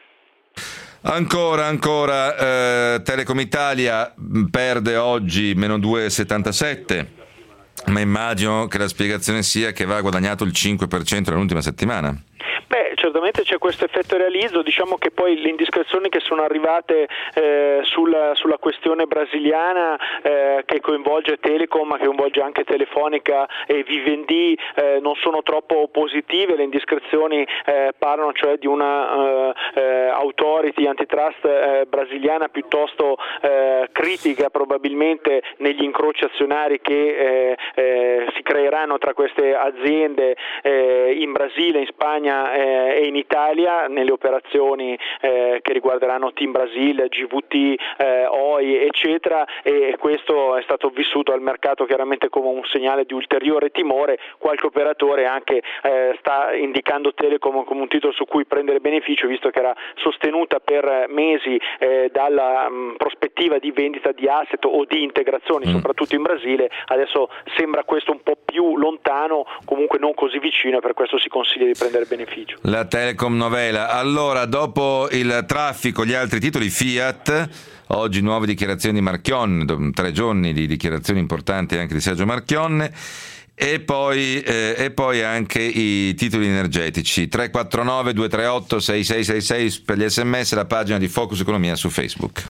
S2: Ancora, ancora, eh, Telecom Italia perde oggi meno due virgola settantasette, ma immagino che la spiegazione sia che va guadagnato il cinque per cento nell'ultima settimana.
S5: Beh, certamente c'è questo effetto realizzo, diciamo che poi le indiscrezioni che sono arrivate eh, sulla, sulla questione brasiliana eh, che coinvolge Telecom ma che coinvolge anche Telefonica e Vivendi eh, non sono troppo positive. Le indiscrezioni eh, parlano cioè di una eh, authority antitrust eh, brasiliana piuttosto eh, critica probabilmente negli incroci azionari che eh, eh, si creeranno tra queste aziende eh, in Brasile, in Spagna eh, e in Italia nelle operazioni eh, che riguarderanno Team Brasil, G V T, eh, O I eccetera, e questo è stato vissuto al mercato chiaramente come un segnale di ulteriore timore. Qualche operatore anche eh, sta indicando Telecom come un titolo su cui prendere beneficio, visto che era sostenuta per mesi eh, dalla mh, prospettiva di vendita di asset o di integrazioni, mm. soprattutto in Brasile. Adesso sembra questo un po' più lontano, comunque non così vicino, e per questo si consiglia di prendere beneficio.
S2: La Telecom novella. Allora, dopo il traffico, gli altri titoli Fiat. Oggi nuove dichiarazioni di Marchionne, tre giorni di dichiarazioni importanti anche di Sergio Marchionne, e poi, eh, e poi anche i titoli energetici. Tre quattro nove due tre otto sei sei sei sei per gli sms, la pagina di Focus Economia su Facebook.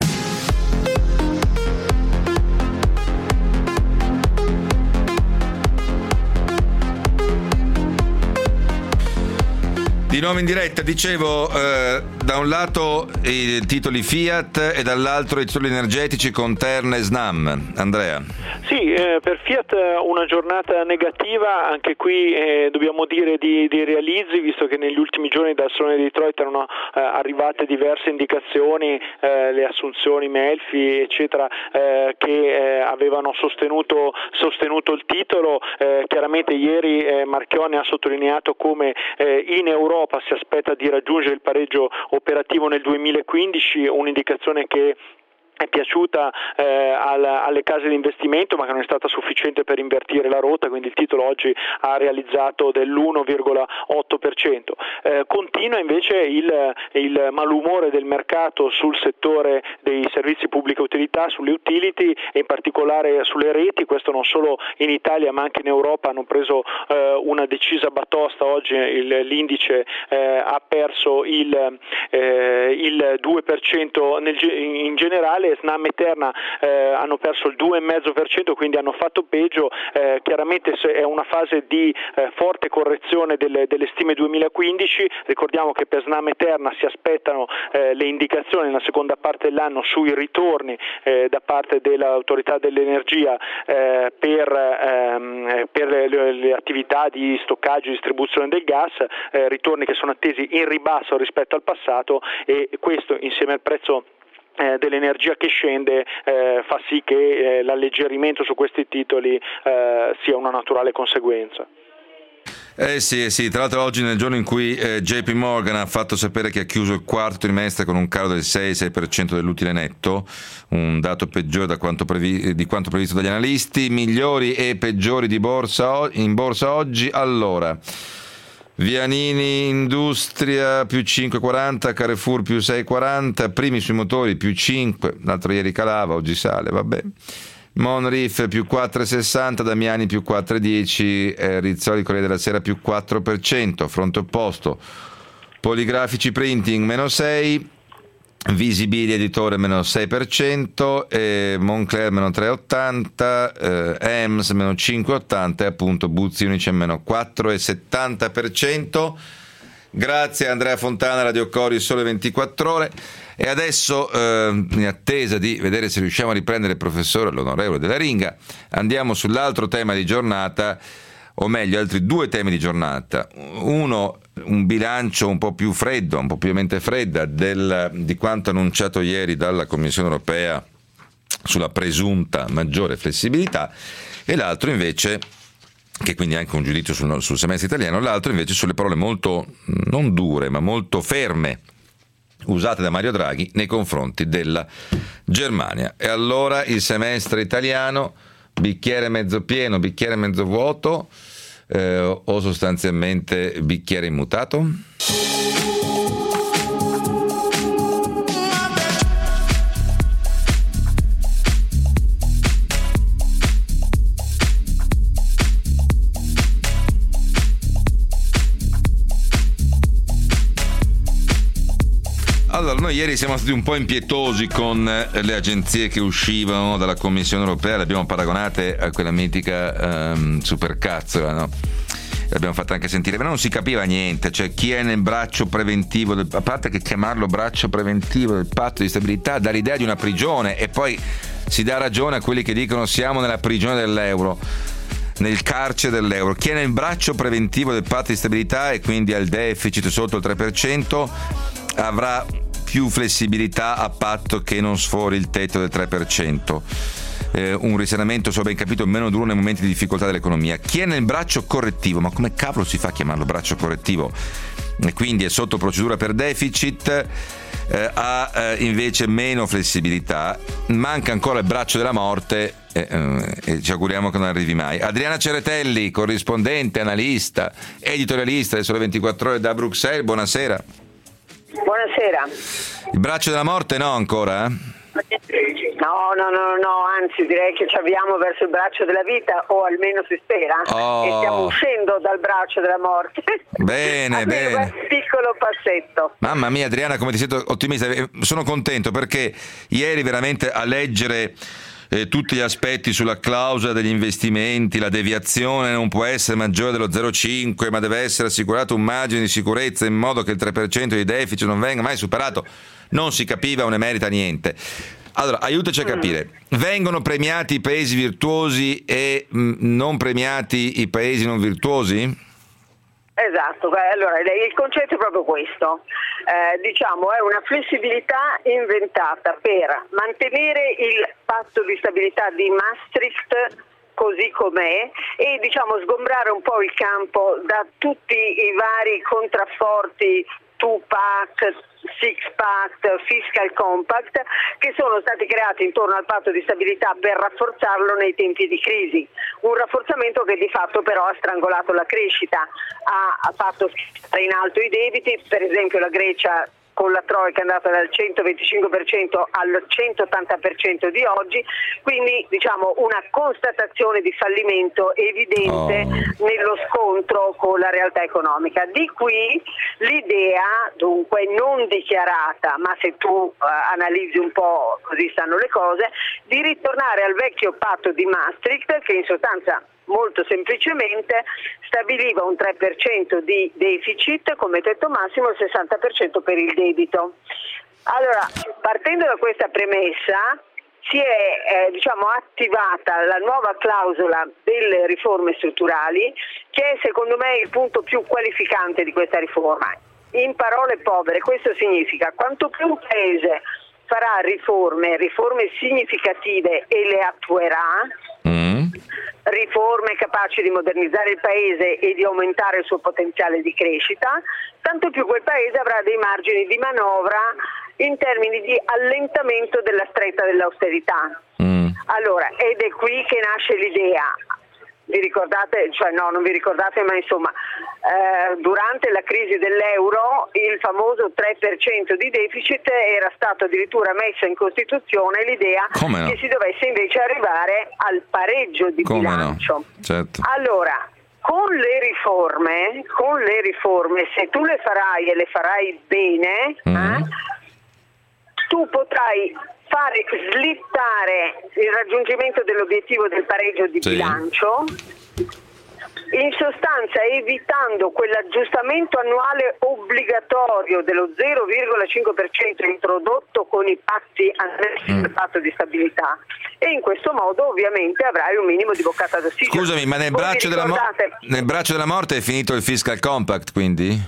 S2: Di nuovo in diretta, dicevo, eh, da un lato i titoli Fiat e dall'altro i titoli energetici con Terna e Snam. Andrea.
S5: Sì, eh, per Fiat una giornata negativa, anche qui eh, dobbiamo dire di, di realizzi, visto che negli ultimi giorni dal Salone di Detroit erano eh, arrivate diverse indicazioni, eh, le assunzioni Melfi eccetera, eh, che eh, avevano sostenuto, sostenuto il titolo. Eh, chiaramente ieri eh, Marchionne ha sottolineato come eh, in Europa si aspetta di raggiungere il pareggio operativo nel duemilaquindici, un'indicazione che è piaciuta eh, al, alle case di investimento, ma che non è stata sufficiente per invertire la rotta, quindi il titolo oggi ha realizzato dell'uno virgola otto per cento. Eh, continua invece il, il malumore del mercato sul settore dei servizi pubblica utilità, sulle utility e in particolare sulle reti. Questo non solo in Italia ma anche in Europa hanno preso eh, una decisa batosta. Oggi il, l'indice eh, ha perso il, eh, il due per cento nel, in generale. Snam e Terna eh, hanno perso il due virgola cinque per cento, quindi hanno fatto peggio. Eh, chiaramente è una fase di eh, forte correzione delle, delle stime duemilaquindici. Ricordiamo che per Snam e Terna si aspettano eh, le indicazioni nella seconda parte dell'anno sui ritorni eh, da parte dell'autorità dell'energia eh, per, ehm, per le, le attività di stoccaggio e distribuzione del gas, eh, ritorni che sono attesi in ribasso rispetto al passato, e questo insieme al prezzo Eh, dell'energia che scende eh, fa sì che eh, l'alleggerimento su questi titoli eh, sia una naturale conseguenza.
S2: Eh sì, sì, tra l'altro oggi nel giorno in cui eh, J P Morgan ha fatto sapere che ha chiuso il quarto trimestre con un calo del sei sei per cento dell'utile netto, un dato peggiore da quanto previ- di quanto previsto dagli analisti. Migliori e peggiori di borsa o- in borsa oggi. Allora, Vianini Industria più cinque virgola quaranta, Carrefour più sei virgola quaranta, Primi sui motori più cinque, l'altro ieri calava, oggi sale, vabbè. Monrif più quattro virgola sessanta, Damiani più quattro virgola dieci, eh, Rizzoli Corriere della Sera più quattro per cento, fronte opposto Poligrafici Printing meno sei, Visibili Editore meno sei per cento, eh, Moncler meno tre virgola ottanta, eh, E M S meno cinque virgola ottanta e appunto Buzzi Unice meno quattro virgola settanta per cento. Grazie a Andrea Fontana, Radio Cori, Sole ventiquattro Ore. E adesso, eh, in attesa di vedere se riusciamo a riprendere il professore, l'onorevole Della Ringa, andiamo sull'altro tema di giornata, o meglio altri due temi di giornata. Uno, un bilancio un po' più freddo, un po' più mente fredda del, di quanto annunciato ieri dalla Commissione Europea sulla presunta maggiore flessibilità, e l'altro invece, che quindi è anche un giudizio sul, sul semestre italiano, l'altro invece sulle parole molto, non dure, ma molto ferme usate da Mario Draghi nei confronti della Germania. E allora il semestre italiano, bicchiere mezzo pieno, bicchiere mezzo vuoto, eh, o sostanzialmente bicchiere immutato? Allora, noi ieri siamo stati un po' impietosi con le agenzie che uscivano dalla Commissione Europea, le abbiamo paragonate a quella mitica um, supercazzola, no? L'abbiamo fatta anche sentire, ma non si capiva niente, cioè chi è nel braccio preventivo del, a parte che chiamarlo braccio preventivo del patto di stabilità dà l'idea di una prigione, e poi si dà ragione a quelli che dicono siamo nella prigione dell'euro. nel carcere dell'euro. Chi è nel braccio preventivo del patto di stabilità e quindi ha il deficit sotto il tre per cento avrà più flessibilità a patto che non sfori il tetto del tre per cento. Eh, un risanamento, se ho ben capito, meno duro nei momenti di difficoltà dell'economia. Chi è nel braccio correttivo, ma come cavolo si fa a chiamarlo braccio correttivo? E quindi è sotto procedura per deficit, eh, ha eh, invece meno flessibilità. Manca ancora il braccio della morte eh, eh, e ci auguriamo che non arrivi mai. Adriana Ceretelli, corrispondente, analista, editorialista del Sole ventiquattro Ore da Bruxelles, buonasera.
S6: Buonasera.
S2: Il braccio della morte no ancora?
S6: No, no, no, no, anzi direi che ci avviamo verso il braccio della vita, o almeno si spera,
S2: oh.
S6: e stiamo uscendo dal braccio della morte.
S2: Bene, bene.
S6: Un piccolo passetto.
S2: Mamma mia Adriana, come ti sento ottimista, sono contento perché ieri veramente a leggere eh, tutti gli aspetti sulla clausola degli investimenti, la deviazione non può essere maggiore dello zero virgola cinque, ma deve essere assicurato un margine di sicurezza in modo che il tre per cento di deficit non venga mai superato, non si capiva, non ne merita niente. Allora, aiutaci a capire, vengono premiati i paesi virtuosi e mh, non premiati i paesi non virtuosi?
S6: Esatto, allora il concetto è proprio questo, eh, diciamo è una flessibilità inventata per mantenere il patto di stabilità di Maastricht così com'è e diciamo sgombrare un po' il campo da tutti i vari contrafforti two-pack, six-pack, fiscal compact che sono stati creati intorno al patto di stabilità per rafforzarlo nei tempi di crisi, un rafforzamento che di fatto però ha strangolato la crescita, ha, ha fatto stare in alto i debiti, per esempio la Grecia con la Troika è andata dal centoventicinque per cento al centottanta per cento di oggi, quindi diciamo una constatazione di fallimento evidente oh. nello scontro con la realtà economica. Di qui l'idea, dunque non dichiarata, ma se tu uh, analizzi un po' così stanno le cose, di ritornare al vecchio patto di Maastricht che in sostanza molto semplicemente stabiliva un tre per cento di deficit come tetto massimo e il sessanta per cento per il debito. Allora, partendo da questa premessa si è eh, diciamo attivata la nuova clausola delle riforme strutturali che è secondo me il punto più qualificante di questa riforma. In parole povere questo significa quanto più un paese farà riforme, riforme significative e le attuerà, mm. riforme capaci di modernizzare il paese e di aumentare il suo potenziale di crescita, tanto più quel paese avrà dei margini di manovra in termini di allentamento della stretta dell'austerità. Mm. Allora, ed è qui che nasce l'idea. Vi ricordate, cioè no, non vi ricordate, ma insomma, eh, durante la crisi dell'euro il famoso tre per cento di deficit era stato addirittura messo in Costituzione l'idea
S2: no?
S6: che si dovesse invece arrivare al pareggio di
S2: Come
S6: bilancio.
S2: No? Certo.
S6: Allora, con le riforme, con le riforme, se tu le farai e le farai bene, mm-hmm. eh, tu potrai fare slittare il raggiungimento dell'obiettivo del pareggio di sì. bilancio, in sostanza evitando quell'aggiustamento annuale obbligatorio dello zero virgola cinque per cento introdotto con i patti annessi mm. al patto di stabilità, e in questo modo ovviamente avrai un minimo di boccata d'ossigeno.
S2: Scusami, ma nel braccio, della mo- nel braccio della morte è finito il fiscal compact, quindi?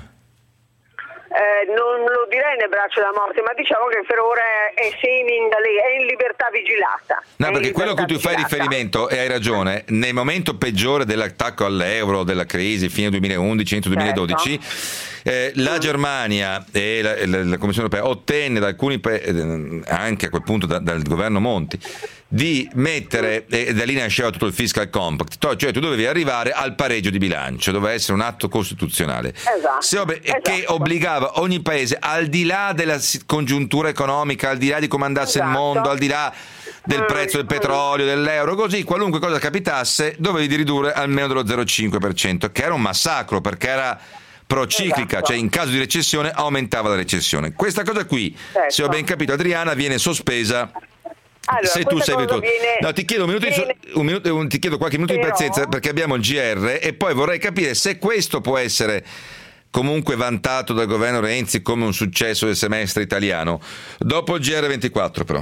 S6: Eh, non lo direi nel braccio della morte, ma diciamo che per ora è semi in è in libertà vigilata.
S2: No, perché quello a cui tu fai riferimento, e hai ragione, nel momento peggiore dell'attacco all'euro, della crisi, fine duemilaundici, inizio duemiladodici, certo. eh, la mm. Germania e la, la, la Commissione Europea ottenne da alcuni paesi, anche a quel punto da, dal governo Monti, di mettere, e da lì nasceva tutto il fiscal compact, cioè tu dovevi arrivare al pareggio di bilancio, doveva essere un atto costituzionale, esatto, Se ob- esatto. che obbligava ogni paese, al di là della congiuntura economica, al di là di come andasse esatto. il mondo, al di là del prezzo del petrolio, dell'euro, così qualunque cosa capitasse dovevi ridurre almeno dello zero virgola cinque per cento, che era un massacro perché era prociclica, esatto. cioè in caso di recessione aumentava la recessione. Questa cosa qui, certo. se ho ben capito Adriana, viene sospesa. Allora, se tu sei virtuoso, viene... no, ti chiedo un minuto, viene... di, un minuto un, ti chiedo qualche minuto Però... di pazienza perché abbiamo il G R e poi vorrei capire se questo può essere comunque vantato dal governo Renzi come un successo del semestre italiano. Dopo il G R ventiquattro però.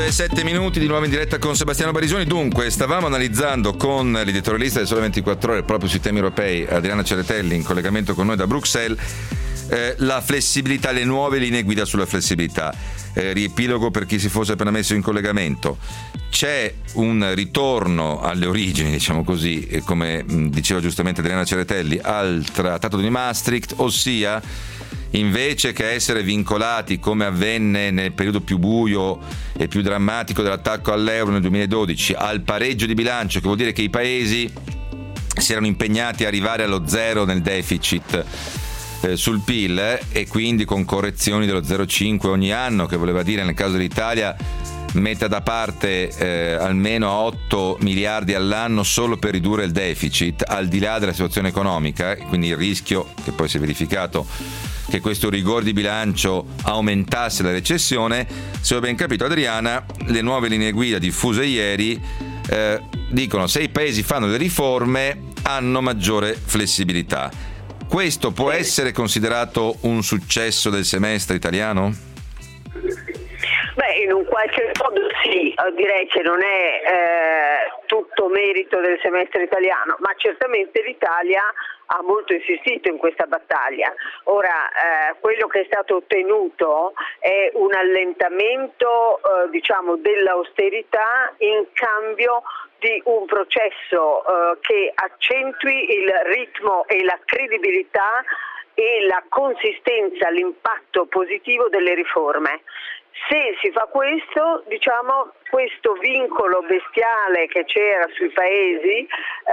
S2: e sette minuti di nuovo in diretta con Sebastiano Barisoni. Dunque, stavamo analizzando con l'editorialista del Sole ventiquattro Ore proprio sui temi europei, Adriana Ceretelli, in collegamento con noi da Bruxelles, eh, la flessibilità, le nuove linee guida sulla flessibilità. Eh, riepilogo per chi si fosse appena messo in collegamento. C'è un ritorno alle origini, diciamo così, eh, come mh, diceva giustamente Adriana Ceretelli, al Trattato di Maastricht, ossia invece che essere vincolati come avvenne nel periodo più buio e più drammatico dell'attacco all'euro nel duemiladodici al pareggio di bilancio, che vuol dire che i paesi si erano impegnati a arrivare allo zero nel deficit eh, sul P I L eh, e quindi con correzioni dello zero virgola cinque ogni anno, che voleva dire nel caso dell'Italia metta da parte eh, almeno otto miliardi all'anno solo per ridurre il deficit, al di là della situazione economica, quindi il rischio che poi si è verificato che questo rigore di bilancio aumentasse la recessione. Se ho ben capito, Adriana, le nuove linee guida diffuse ieri eh, dicono: se i paesi fanno le riforme hanno maggiore flessibilità. Questo può essere considerato un successo del semestre italiano?
S6: Beh, in un qualche modo sì, direi che non è eh, tutto merito del semestre italiano, ma certamente l'Italia ha molto insistito in questa battaglia. Ora, eh, quello che è stato ottenuto è un allentamento eh, diciamo dell'austerità in cambio di un processo eh, che accentui il ritmo e la credibilità e la consistenza, l'impatto positivo delle riforme. Se si fa questo, diciamo, questo vincolo bestiale che c'era sui paesi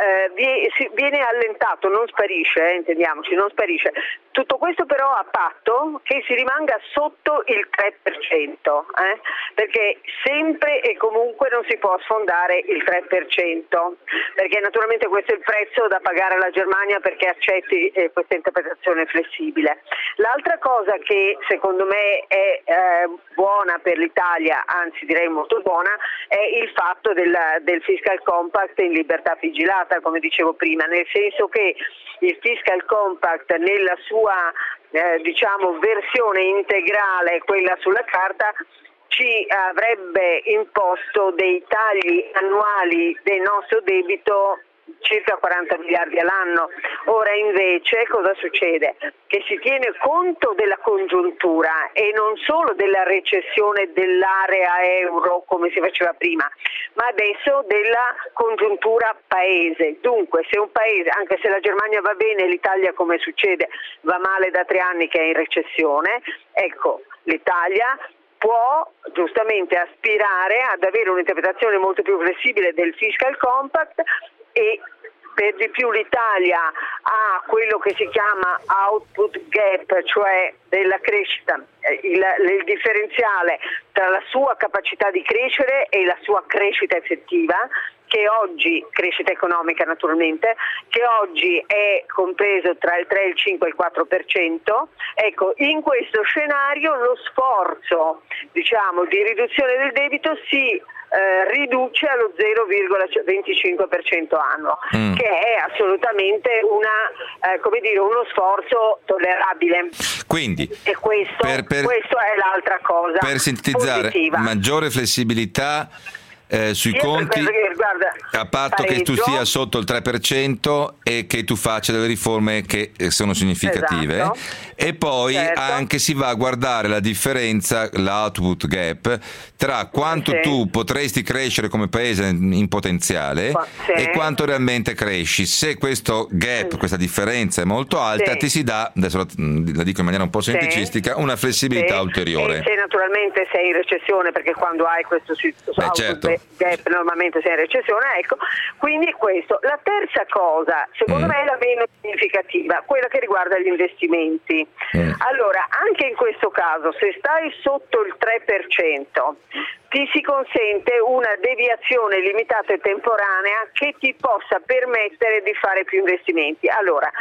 S6: eh, viene allentato, non sparisce, eh, intendiamoci, non sparisce. Tutto questo però a patto che si rimanga sotto il tre per cento, eh, perché sempre e comunque non si può sfondare il tre per cento, perché naturalmente questo è il prezzo da pagare alla Germania perché accetti eh, questa interpretazione flessibile. L'altra cosa che secondo me è eh, buona per l'Italia, anzi direi molto buona, è il fatto del, del fiscal compact in libertà vigilata, come dicevo prima, nel senso che il fiscal compact nella sua eh, diciamo versione integrale, quella sulla carta, ci avrebbe imposto dei tagli annuali del nostro debito circa quaranta miliardi all'anno. Ora invece cosa succede? Che si tiene conto della congiuntura e non solo della recessione dell'area euro come si faceva prima, ma adesso della congiuntura paese. Dunque se un paese, anche se la Germania va bene, l'Italia come succede va male da tre anni che è in recessione, ecco, l'Italia può giustamente aspirare ad avere un'interpretazione molto più flessibile del fiscal compact, e per di più l'Italia ha quello che si chiama output gap, cioè della crescita, il, il differenziale tra la sua capacità di crescere e la sua crescita effettiva, che oggi, crescita economica naturalmente, che oggi è compreso tra il tre, il cinque e il quattro per cento. Ecco, in questo scenario lo sforzo, diciamo, di riduzione del debito si Eh, riduce allo zero virgola venticinque per cento annuo, mm. che è assolutamente una, eh, come dire, uno sforzo tollerabile.
S2: Quindi,
S6: e questo,
S2: per, per,
S6: questo è l'altra cosa.
S2: Per sintetizzare, positiva. Maggiore flessibilità eh, sui
S6: Io
S2: conti,
S6: guarda,
S2: a patto
S6: pareggio.
S2: che tu sia sotto il tre per cento e che tu faccia delle riforme che sono significative.
S6: Esatto.
S2: E poi certo. anche si va a guardare la differenza, l'output gap, tra quanto sì. tu potresti crescere come paese in potenziale sì. e quanto realmente cresci. Se questo gap, questa differenza è molto alta, sì. ti si dà, adesso la, la dico in maniera un po' semplicistica, sì. una flessibilità
S6: sì.
S2: ulteriore.
S6: E se naturalmente sei in recessione, perché quando hai questo Beh, certo. gap normalmente sei in recessione, ecco, quindi questo. La terza cosa, secondo mm. me è la meno significativa, quella che riguarda gli investimenti. Mm. Allora, anche in questo caso, se stai sotto il tre per cento, ti si consente una deviazione limitata e temporanea che ti possa permettere di fare più investimenti. Allora,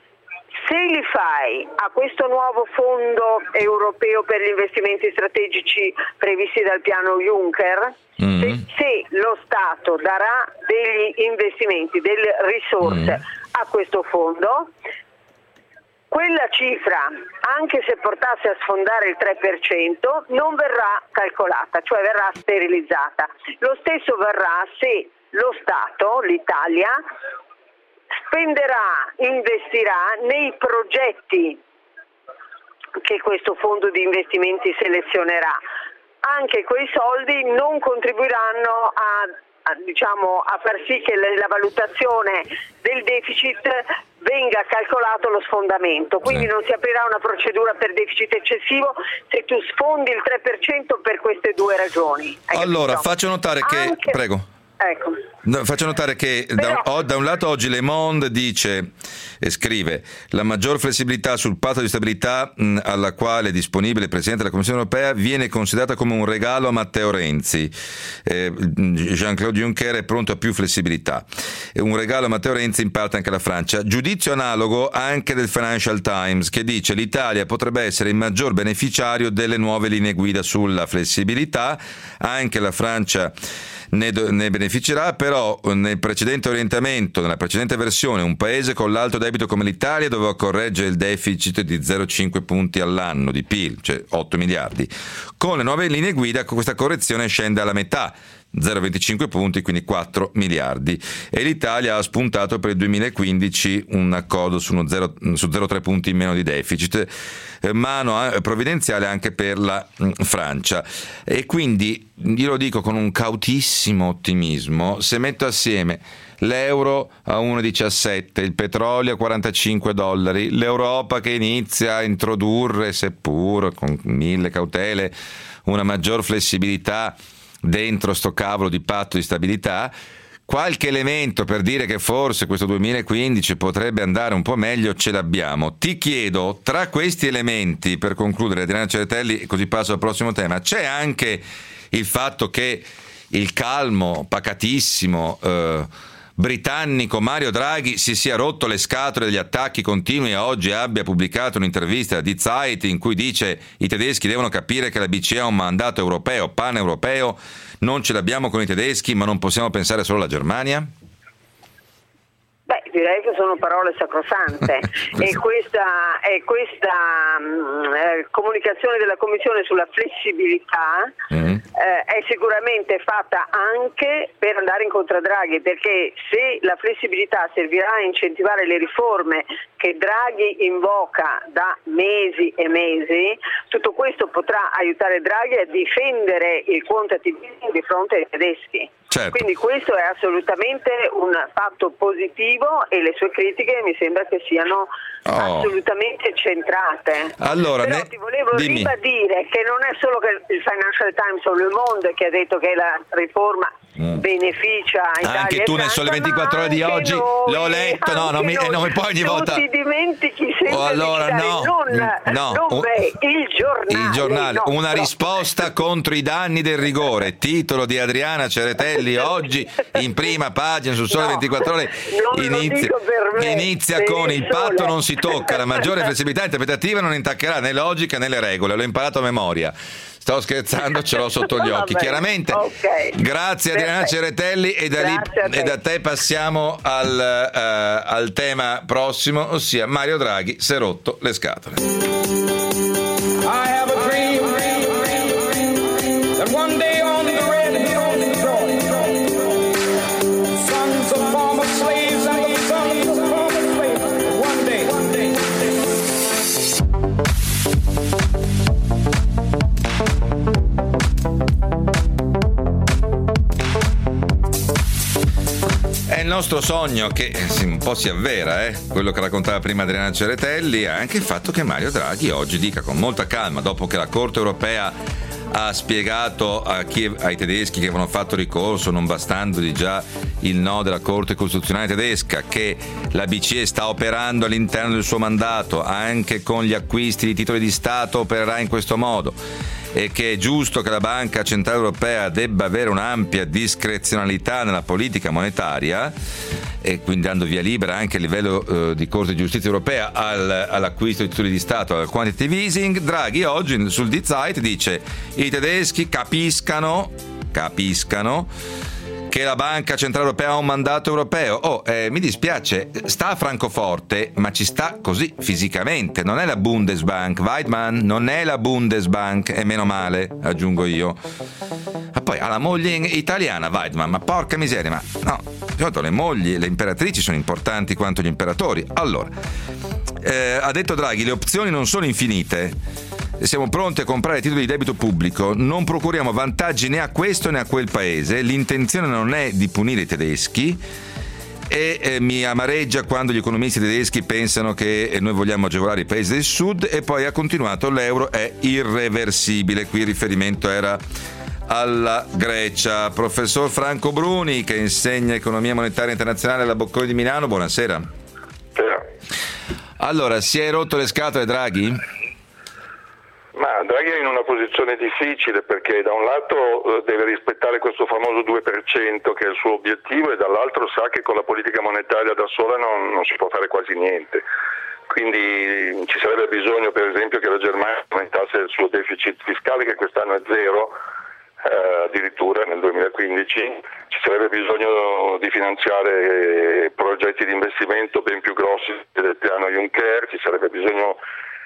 S6: se li fai a questo nuovo fondo europeo per gli investimenti strategici previsti dal piano Juncker, mm. se, se lo Stato darà degli investimenti, delle risorse mm. a questo fondo, quella cifra, anche se portasse a sfondare il tre per cento, non verrà calcolata, cioè verrà sterilizzata. Lo stesso verrà se lo Stato, l'Italia, spenderà, investirà nei progetti che questo fondo di investimenti selezionerà. Anche quei soldi non contribuiranno a, a, diciamo, a far sì che la, la valutazione del deficit venga calcolato lo sfondamento, quindi sì. Non si aprirà una procedura per deficit eccessivo se tu sfondi il tre per cento per queste due ragioni.
S2: Allora,
S6: capito?
S2: faccio notare che...
S6: Anche...
S2: Prego.
S6: Ecco.
S2: No, faccio notare che
S6: Però...
S2: da, da un lato oggi Le Monde dice e scrive: la maggior flessibilità sul patto di stabilità mh, alla quale è disponibile il Presidente della Commissione Europea viene considerata come un regalo a Matteo Renzi. eh, Jean-Claude Juncker è pronto a più flessibilità, è un regalo a Matteo Renzi in parte anche alla Francia. Giudizio analogo anche del Financial Times, che dice: l'Italia potrebbe essere il maggior beneficiario delle nuove linee guida sulla flessibilità, anche la Francia Ne, ne beneficerà, però nel precedente orientamento, nella precedente versione, un paese con l'alto debito come l'Italia doveva correggere il deficit di zero virgola cinque punti all'anno di P I L, cioè otto miliardi. Con le nuove linee guida questa correzione scende alla metà, zero virgola venticinque punti, quindi quattro miliardi, e l'Italia ha spuntato per il duemilaquindici un accordo su uno zero, su zero virgola tre punti in meno di deficit, eh, mano provvidenziale anche per la mh, Francia. E quindi io lo dico con un cautissimo ottimismo: se metto assieme l'euro a uno virgola diciassette, il petrolio a quarantacinque dollari, l'Europa che inizia a introdurre, seppur con mille cautele, una maggior flessibilità dentro sto cavolo di patto di stabilità, qualche elemento per dire che forse questo duemilaquindici potrebbe andare un po' meglio ce l'abbiamo. Ti chiedo, tra questi elementi, per concludere, Adriana Ceretelli, così passo al prossimo tema, c'è anche il fatto che il calmo, pacatissimo eh, britannico Mario Draghi si sia rotto le scatole degli attacchi continui e oggi abbia pubblicato un'intervista a Die Zeit in cui dice: i tedeschi devono capire che la B C E ha un mandato europeo, pan-europeo, non ce l'abbiamo con i tedeschi, ma non possiamo pensare solo alla Germania?
S6: Beh, direi che sono parole sacrosante e questa, e questa mh, eh, comunicazione della Commissione sulla flessibilità mm. eh, è sicuramente fatta anche per andare incontro a Draghi, perché se la flessibilità servirà a incentivare le riforme che Draghi invoca da mesi e mesi, tutto questo potrà aiutare Draghi a difendere il quantitative easing di fronte ai tedeschi.
S2: Certo.
S6: Quindi questo è assolutamente un fatto positivo e le sue critiche mi sembra che siano oh. assolutamente centrate.
S2: Allora,
S6: Però
S2: ne...
S6: ti volevo
S2: Dimmi.
S6: ribadire che non è solo che il Financial Times o Le Monde che ha detto che la riforma mm. beneficia Italia
S2: anche tu
S6: e
S2: nel
S6: Francia,
S2: Sole ventiquattro ore di oggi
S6: noi,
S2: l'ho letto, no, non mi,
S6: noi,
S2: non mi poi ogni
S6: tu
S2: volta
S6: ti dimentichi sempre
S2: oh, allora,
S6: di
S2: no,
S6: non,
S2: no,
S6: non
S2: un,
S6: me, il giornale,
S2: il giornale
S6: no,
S2: una
S6: no.
S2: risposta contro i danni del rigore, titolo di Adriana Ceretelli oggi in prima pagina su Sole
S6: no,
S2: ventiquattro ore, inizia,
S6: me,
S2: inizia con il patto non si tocca, la maggiore flessibilità interpretativa non intaccherà né logica né le regole, l'ho imparato a memoria. Sto scherzando, ce l'ho sotto gli occhi. Chiaramente, okay. Grazie Adriana Ceretelli e da, lì, e da te passiamo al, uh, al tema prossimo, ossia Mario Draghi si è rotto le scatole.
S7: I have a dream that one day on the red hills of Georgia, sons of former slaves and the sons of former slaves, one day, one day,
S2: È il nostro sogno che un po' si avvera, eh? Quello che raccontava prima Adriana Ceretelli, anche il fatto che Mario Draghi oggi dica con molta calma, dopo che la Corte europea ha spiegato a chi, ai tedeschi che avevano fatto ricorso, non bastandogli già il no della Corte Costituzionale tedesca, che la B C E sta operando all'interno del suo mandato, anche con gli acquisti di titoli di Stato opererà in questo modo, e che è giusto che la Banca Centrale Europea debba avere un'ampia discrezionalità nella politica monetaria, e quindi dando via libera anche a livello eh, di Corte di Giustizia Europea al, all'acquisto di titoli di Stato, al quantitative easing. Draghi oggi sul Die Zeit dice: i tedeschi capiscano capiscano che la Banca Centrale Europea ha un mandato europeo. Oh, eh, mi dispiace, sta a Francoforte, ma ci sta così fisicamente, non è la Bundesbank, Weidmann non è la Bundesbank, e meno male, aggiungo io. Ma poi ha la moglie italiana Weidmann, ma porca miseria, ma no, certo, le mogli, le imperatrici sono importanti quanto gli imperatori. Allora, eh, ha detto Draghi, le opzioni non sono infinite. Siamo pronti a comprare titoli di debito pubblico, non procuriamo vantaggi né a questo né a quel paese, l'intenzione non è di punire i tedeschi e eh, mi amareggia quando gli economisti tedeschi pensano che noi vogliamo agevolare i paesi del sud, e poi ha continuato, l'euro è irreversibile, qui il riferimento era alla Grecia. Professor Franco Bruni, che insegna economia monetaria internazionale alla Bocconi di Milano, buonasera. Allora, si è rotto le scatole Draghi?
S8: Ma Draghi è in una posizione difficile perché da un lato deve rispettare questo famoso due per cento che è il suo obiettivo, e dall'altro sa che con la politica monetaria da sola non, non si può fare quasi niente. Quindi ci sarebbe bisogno, per esempio, che la Germania aumentasse il suo deficit fiscale, che quest'anno è zero, eh, addirittura nel duemilaquindici. Ci sarebbe bisogno di finanziare progetti di investimento ben più grossi del piano Juncker, ci sarebbe bisogno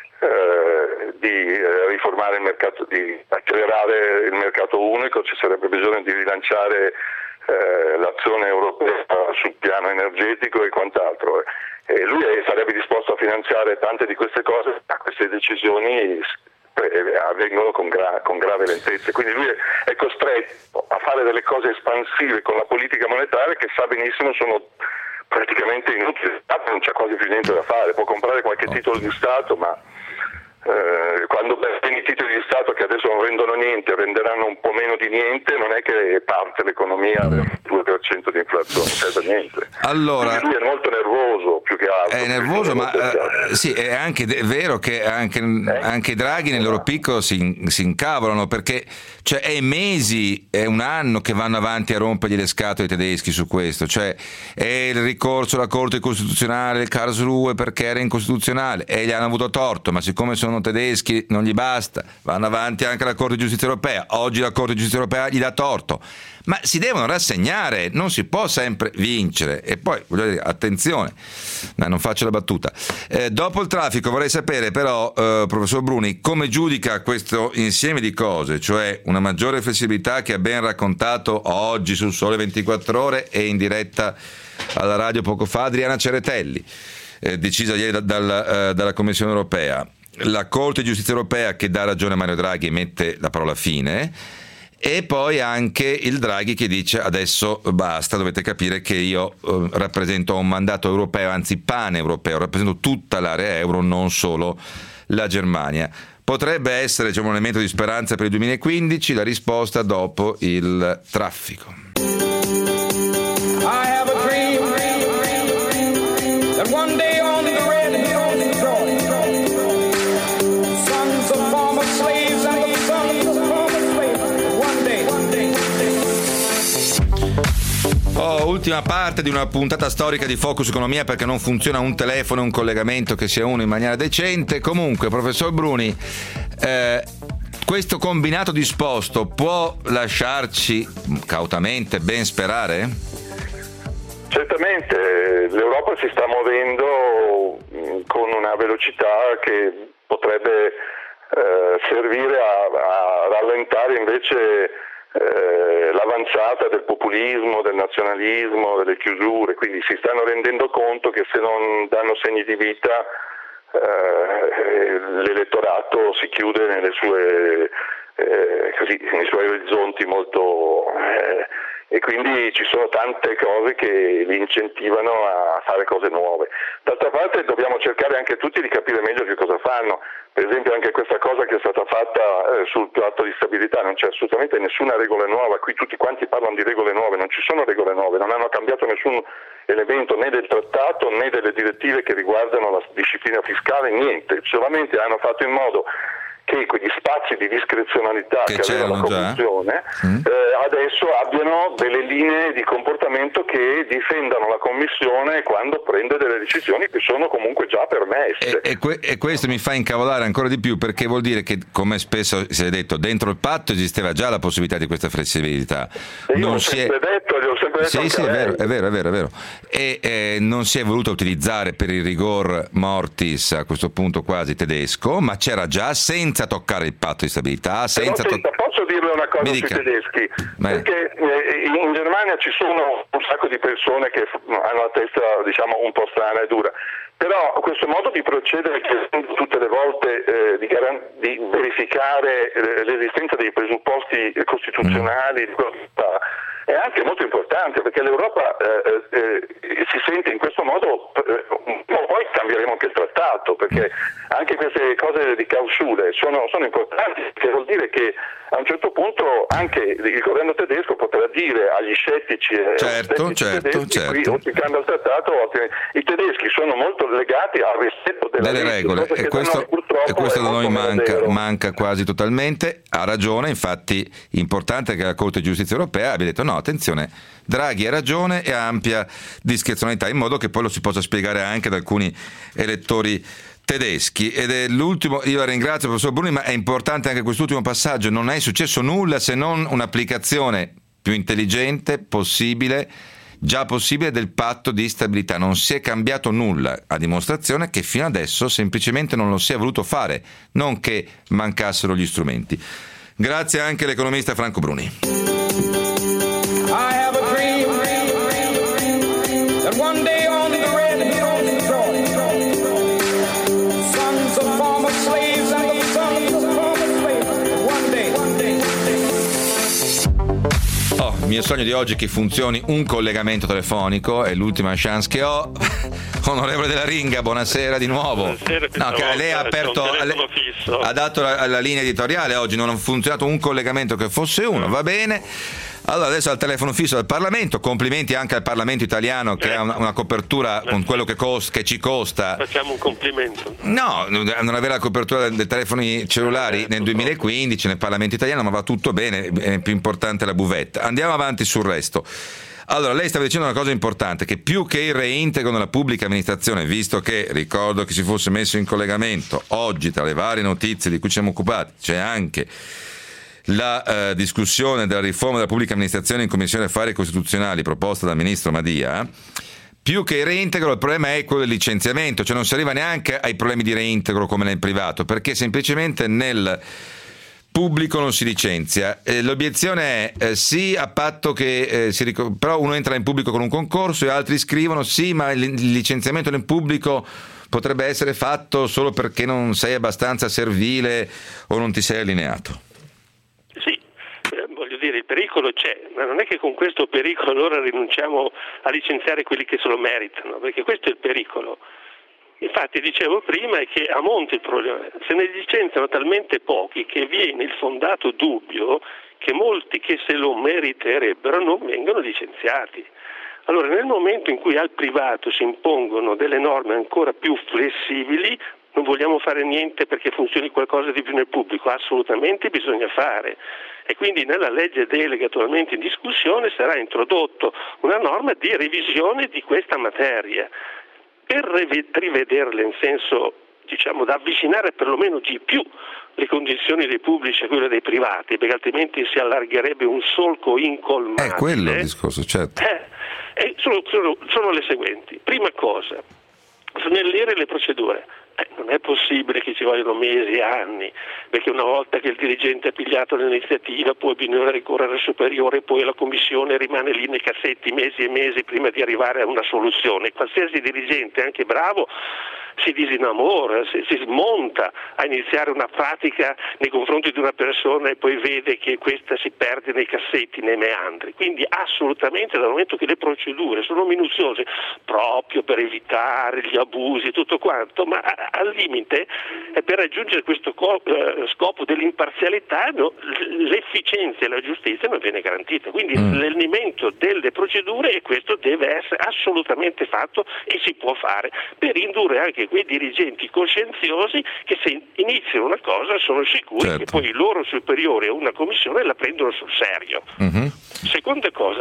S8: Eh, di eh, riformare il mercato, di accelerare il mercato unico, ci sarebbe bisogno di rilanciare eh, l'azione europea sul piano energetico e quant'altro. E lui è, sarebbe disposto a finanziare tante di queste cose, ma queste decisioni eh, avvengono con, gra- con grave lentezza. Quindi lui è, è costretto a fare delle cose espansive con la politica monetaria che sa benissimo sono praticamente inutili, non c'è quasi più niente da fare, può comprare qualche titolo di Stato, ma Eh, quando i titoli di Stato, che adesso non rendono niente, renderanno un po' meno di niente, non è che parte l'economia del due per cento di inflazione, non serve a niente.
S2: Allora,
S8: quindi lui è molto nervoso, più che altro.
S2: È nervoso, ma eh, sì, è anche è vero che anche, eh? anche Draghi nel loro piccolo si, si incavolano, perché cioè, è mesi, è un anno che vanno avanti a rompergli le scatole i tedeschi su questo, cioè è il ricorso alla Corte Costituzionale, il Karlsruhe perché era incostituzionale e gli hanno avuto torto, ma siccome sono tedeschi non gli basta, vanno avanti anche alla Corte di Giustizia Europea, oggi la Corte di Giustizia Europea gli dà torto, ma si devono rassegnare, non si può sempre vincere. E poi voglio dire, attenzione, no, non faccio la battuta, eh, dopo il traffico vorrei sapere però eh, professor Bruni, come giudica questo insieme di cose, cioè una maggiore flessibilità che ha ben raccontato oggi sul Sole ventiquattro Ore e in diretta alla radio poco fa Adriana Ceretelli, eh, decisa ieri da, dal, eh, dalla Commissione Europea, la Corte di Giustizia Europea che dà ragione a Mario Draghi e mette la parola fine, e poi anche il Draghi che dice adesso basta, dovete capire che io eh, rappresento un mandato europeo, anzi paneuropeo, rappresento tutta l'area euro, non solo la Germania. Potrebbe essere, diciamo, un elemento di speranza per il duemilaquindici, la risposta dopo il traffico.
S7: I have a dream that one day on the red hills of Georgia, sons of former slaves and the sons of former slaves, one day, one day, one day.
S2: Oh, ultima parte di una puntata storica di Focus Economia, perché non funziona un telefono e un collegamento che sia uno in maniera decente. Comunque, professor Bruni, eh, questo combinato disposto può lasciarci cautamente ben sperare?
S8: Certamente, l'Europa si sta muovendo con una velocità che potrebbe eh, servire a, a rallentare invece eh, l'avanzata del populismo, del nazionalismo, delle chiusure, quindi si stanno rendendo conto che se non danno segni di vita eh, l'elettorato si chiude nelle sue, eh, così, nei suoi orizzonti molto... Eh, e quindi ci sono tante cose che li incentivano a fare cose nuove. D'altra parte dobbiamo cercare anche tutti di capire meglio che cosa fanno. Per esempio anche questa cosa che è stata fatta eh, sul patto di stabilità, non c'è assolutamente nessuna regola nuova, qui tutti quanti parlano di regole nuove, non ci sono regole nuove, non hanno cambiato nessun elemento né del trattato né delle direttive che riguardano la disciplina fiscale, niente, solamente hanno fatto in modo che quegli spazi di discrezionalità che, che aveva la Commissione mm. eh, adesso abbiano delle linee di comportamento che difendano la Commissione quando prende delle decisioni che sono comunque già permesse.
S2: E, e, que- e questo mi fa incavolare ancora di più, perché vuol dire che, come spesso si è detto, dentro il patto esisteva già la possibilità di questa flessibilità.
S8: E io
S2: non
S8: ho
S2: si
S8: sempre
S2: è...
S8: detto, gli ho sempre
S2: Sì, sì, è vero, è vero, è vero, è vero. E eh, non si è voluto utilizzare per il rigor mortis a questo punto quasi tedesco, ma c'era già senza toccare il patto di stabilità, senza
S8: Però,
S2: to-
S8: posso dirle una cosa sui tedeschi?
S2: Beh.
S8: Perché eh, in Germania ci sono un sacco di persone che hanno la testa, diciamo, un po' strana e dura. Però questo modo di procedere che tutte le volte eh, di, garan- di verificare eh, l'esistenza dei presupposti costituzionali di quello che fa, è anche molto importante, perché l'Europa eh, eh, si sente in questo modo, eh, poi cambieremo anche il trattato, perché anche queste cose di clausule sono, sono importanti, perché vuol dire che a un certo punto anche il governo tedesco potrà dire agli scettici,
S2: certo,
S8: scettici
S2: certo,
S8: tedeschi,
S2: certo.
S8: qui o si cambia il trattato o i tedeschi sono molto legati al rispetto della
S2: delle
S8: legge,
S2: regole, e questo, e questo da noi manca, manca quasi totalmente. Ha ragione, infatti importante che la Corte di Giustizia Europea abbia detto no, attenzione, Draghi ha ragione e ha ampia discrezionalità, in modo che poi lo si possa spiegare anche ad alcuni elettori tedeschi. Ed è l'ultimo, io la ringrazio professor Bruni, ma è importante anche quest'ultimo passaggio, non è successo nulla se non un'applicazione più intelligente possibile, già possibile, del patto di stabilità. Non si è cambiato nulla, a dimostrazione che fino adesso semplicemente non lo si è voluto fare, non che mancassero gli strumenti. Grazie anche all'economista Franco Bruni.
S7: I have a dream that one day on the red hills of Georgia, sons of former slaves and the sons of former slaves, one day, one day, one day.
S2: Oh, il mio sogno di oggi è che funzioni un collegamento telefonico, è l'ultima chance che ho. Onorevole Della Ringa, buonasera di nuovo.
S9: Buonasera,
S2: no, che lei ha aperto, ha dato la, la linea editoriale, oggi non ha funzionato un collegamento che fosse uno, va bene. Allora adesso al telefono fisso del Parlamento, complimenti anche al Parlamento italiano che eh. ha una, una copertura con quello che, cost, che ci costa.
S9: Facciamo un complimento.
S2: No, non avere la copertura dei telefoni cellulari eh, nel duemilaquindici nel Parlamento italiano, ma va tutto bene, è più importante la buvetta. Andiamo avanti sul resto. Allora, lei stava dicendo una cosa importante, che più che il reintegro nella pubblica amministrazione, visto che, ricordo che si fosse messo in collegamento, oggi tra le varie notizie di cui ci siamo occupati, c'è anche la eh, discussione della riforma della pubblica amministrazione in Commissione Affari Costituzionali proposta dal Ministro Madia, più che il reintegro il problema è quello del licenziamento, cioè non si arriva neanche ai problemi di reintegro come nel privato, perché semplicemente nel pubblico non si licenzia. Eh, l'obiezione è eh, sì, a patto che eh, si ric- però uno entra in pubblico con un concorso e altri scrivono sì, ma il, il licenziamento nel pubblico potrebbe essere fatto solo perché non sei abbastanza servile o non ti sei allineato.
S9: Sì, eh, voglio dire, il pericolo c'è, ma non è che con questo pericolo allora rinunciamo a licenziare quelli che se lo meritano, perché questo è il pericolo. Infatti dicevo prima è che a monte il problema, se ne licenziano talmente pochi che viene il fondato dubbio che molti che se lo meriterebbero non vengono licenziati. Allora nel momento in cui al privato si impongono delle norme ancora più flessibili, non vogliamo fare niente perché funzioni qualcosa di più nel pubblico, assolutamente bisogna fare. E quindi nella legge delega attualmente in discussione sarà introdotto una norma di revisione di questa materia, per rivederle in senso, diciamo, da avvicinare perlomeno di più le condizioni dei pubblici a quelle dei privati, perché altrimenti si allargherebbe un solco incolmabile.
S2: È quello il discorso, certo.
S9: Eh, eh, sono, sono, sono le seguenti. Prima cosa, snellire le procedure. Eh, non è possibile che ci vogliono mesi e anni, perché una volta che il dirigente ha pigliato l'iniziativa poi bisogna ricorrere al superiore, poi la commissione rimane lì nei cassetti mesi e mesi prima di arrivare a una soluzione. Qualsiasi dirigente, anche bravo, si disinnamora, si, si smonta a iniziare una pratica nei confronti di una persona e poi vede che questa si perde nei cassetti, nei meandri. Quindi assolutamente, dal momento che le procedure sono minuziose proprio per evitare gli abusi e tutto quanto, ma al limite eh, per raggiungere questo co- eh, scopo dell'imparzialità no, l'efficienza e la giustizia non viene garantita. Quindi mm. l'allineamento delle procedure, e questo deve essere assolutamente fatto e si può fare per indurre anche quei dirigenti coscienziosi che se iniziano una cosa sono sicuri certo. che poi i loro superiori o una commissione la prendono sul serio. Mm-hmm. Seconda cosa,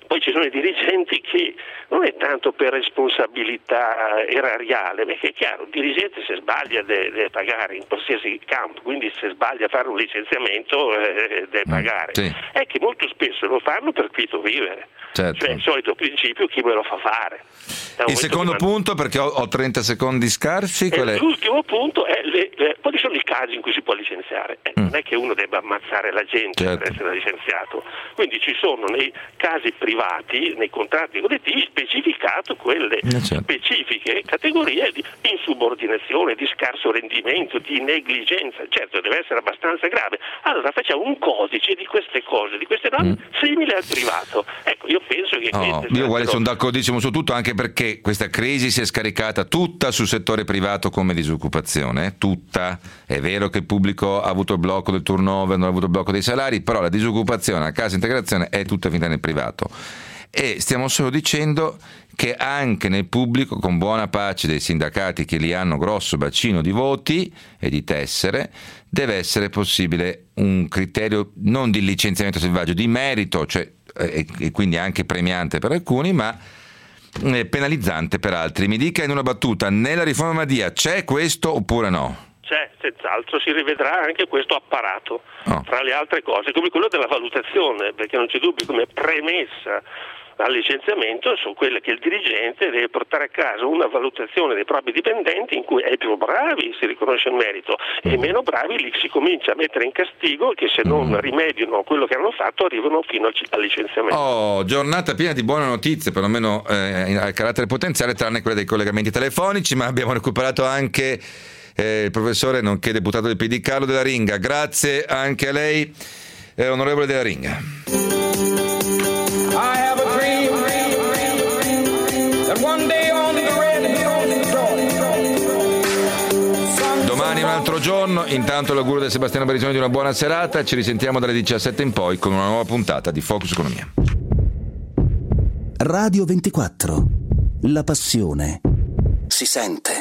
S9: Poi ci sono i dirigenti che non è tanto per responsabilità erariale, perché è chiaro, il dirigente se sbaglia deve, deve pagare in qualsiasi campo, quindi se sbaglia a fare un licenziamento eh, deve pagare. Mm, sì. È che molto spesso lo fanno per quieto vivere, certo. Cioè il solito principio chi me lo fa fare.
S2: Il secondo man... punto, perché ho, ho trenta secondi scarsi, qual è?
S9: L'ultimo punto è le, le, quali sono i casi in cui si può licenziare. Eh, mm. Non è che uno debba ammazzare la gente, certo, per essere licenziato, quindi ci sono nei casi privati, nei contratti collettivi, specificato quelle certo. specifiche categorie di insubordinazione, di scarso rendimento, di negligenza. Certo, deve essere abbastanza grave. Allora facciamo un codice di queste cose, di queste norme, mm. simile al privato. Ecco, io penso che
S2: oh, io guarda, sono d'accordissimo su tutto, anche perché questa crisi si è scaricata tutta sul settore privato come disoccupazione, tutta. È vero che il pubblico ha avuto il blocco del turnover, non ha avuto il blocco dei salari, però la disoccupazione, la cassa integrazione è tutta finita nel privato. E stiamo solo dicendo che anche nel pubblico, con buona pace dei sindacati che lì hanno grosso bacino di voti e di tessere, deve essere possibile un criterio non di licenziamento selvaggio, di merito, cioè, e, e quindi anche premiante per alcuni, ma penalizzante per altri. Mi dica in una battuta, nella riforma Madia c'è questo oppure no?
S9: C'è, senz'altro, si rivedrà anche questo apparato, oh. tra le altre cose, come quello della valutazione, perché non c'è dubbio, come premessa al licenziamento sono quelle che il dirigente deve portare a casa una valutazione dei propri dipendenti in cui ai più bravi si riconosce il merito e ai meno bravi li si comincia a mettere in castigo, che se non rimediano quello che hanno fatto arrivano fino al licenziamento.
S2: Oh, giornata piena di buone notizie, perlomeno eh, al carattere potenziale, tranne quelle dei collegamenti telefonici, ma abbiamo recuperato anche eh, il professore nonché deputato del P D Carlo Della Ringa. Grazie anche a lei, eh, onorevole Della Ringa. Domani un altro giorno, intanto l'augurio da Sebastiano Barisoni di una buona serata, ci risentiamo dalle diciassette in poi con una nuova puntata di Focus Economia.
S10: Radio ventiquattro, la passione si sente.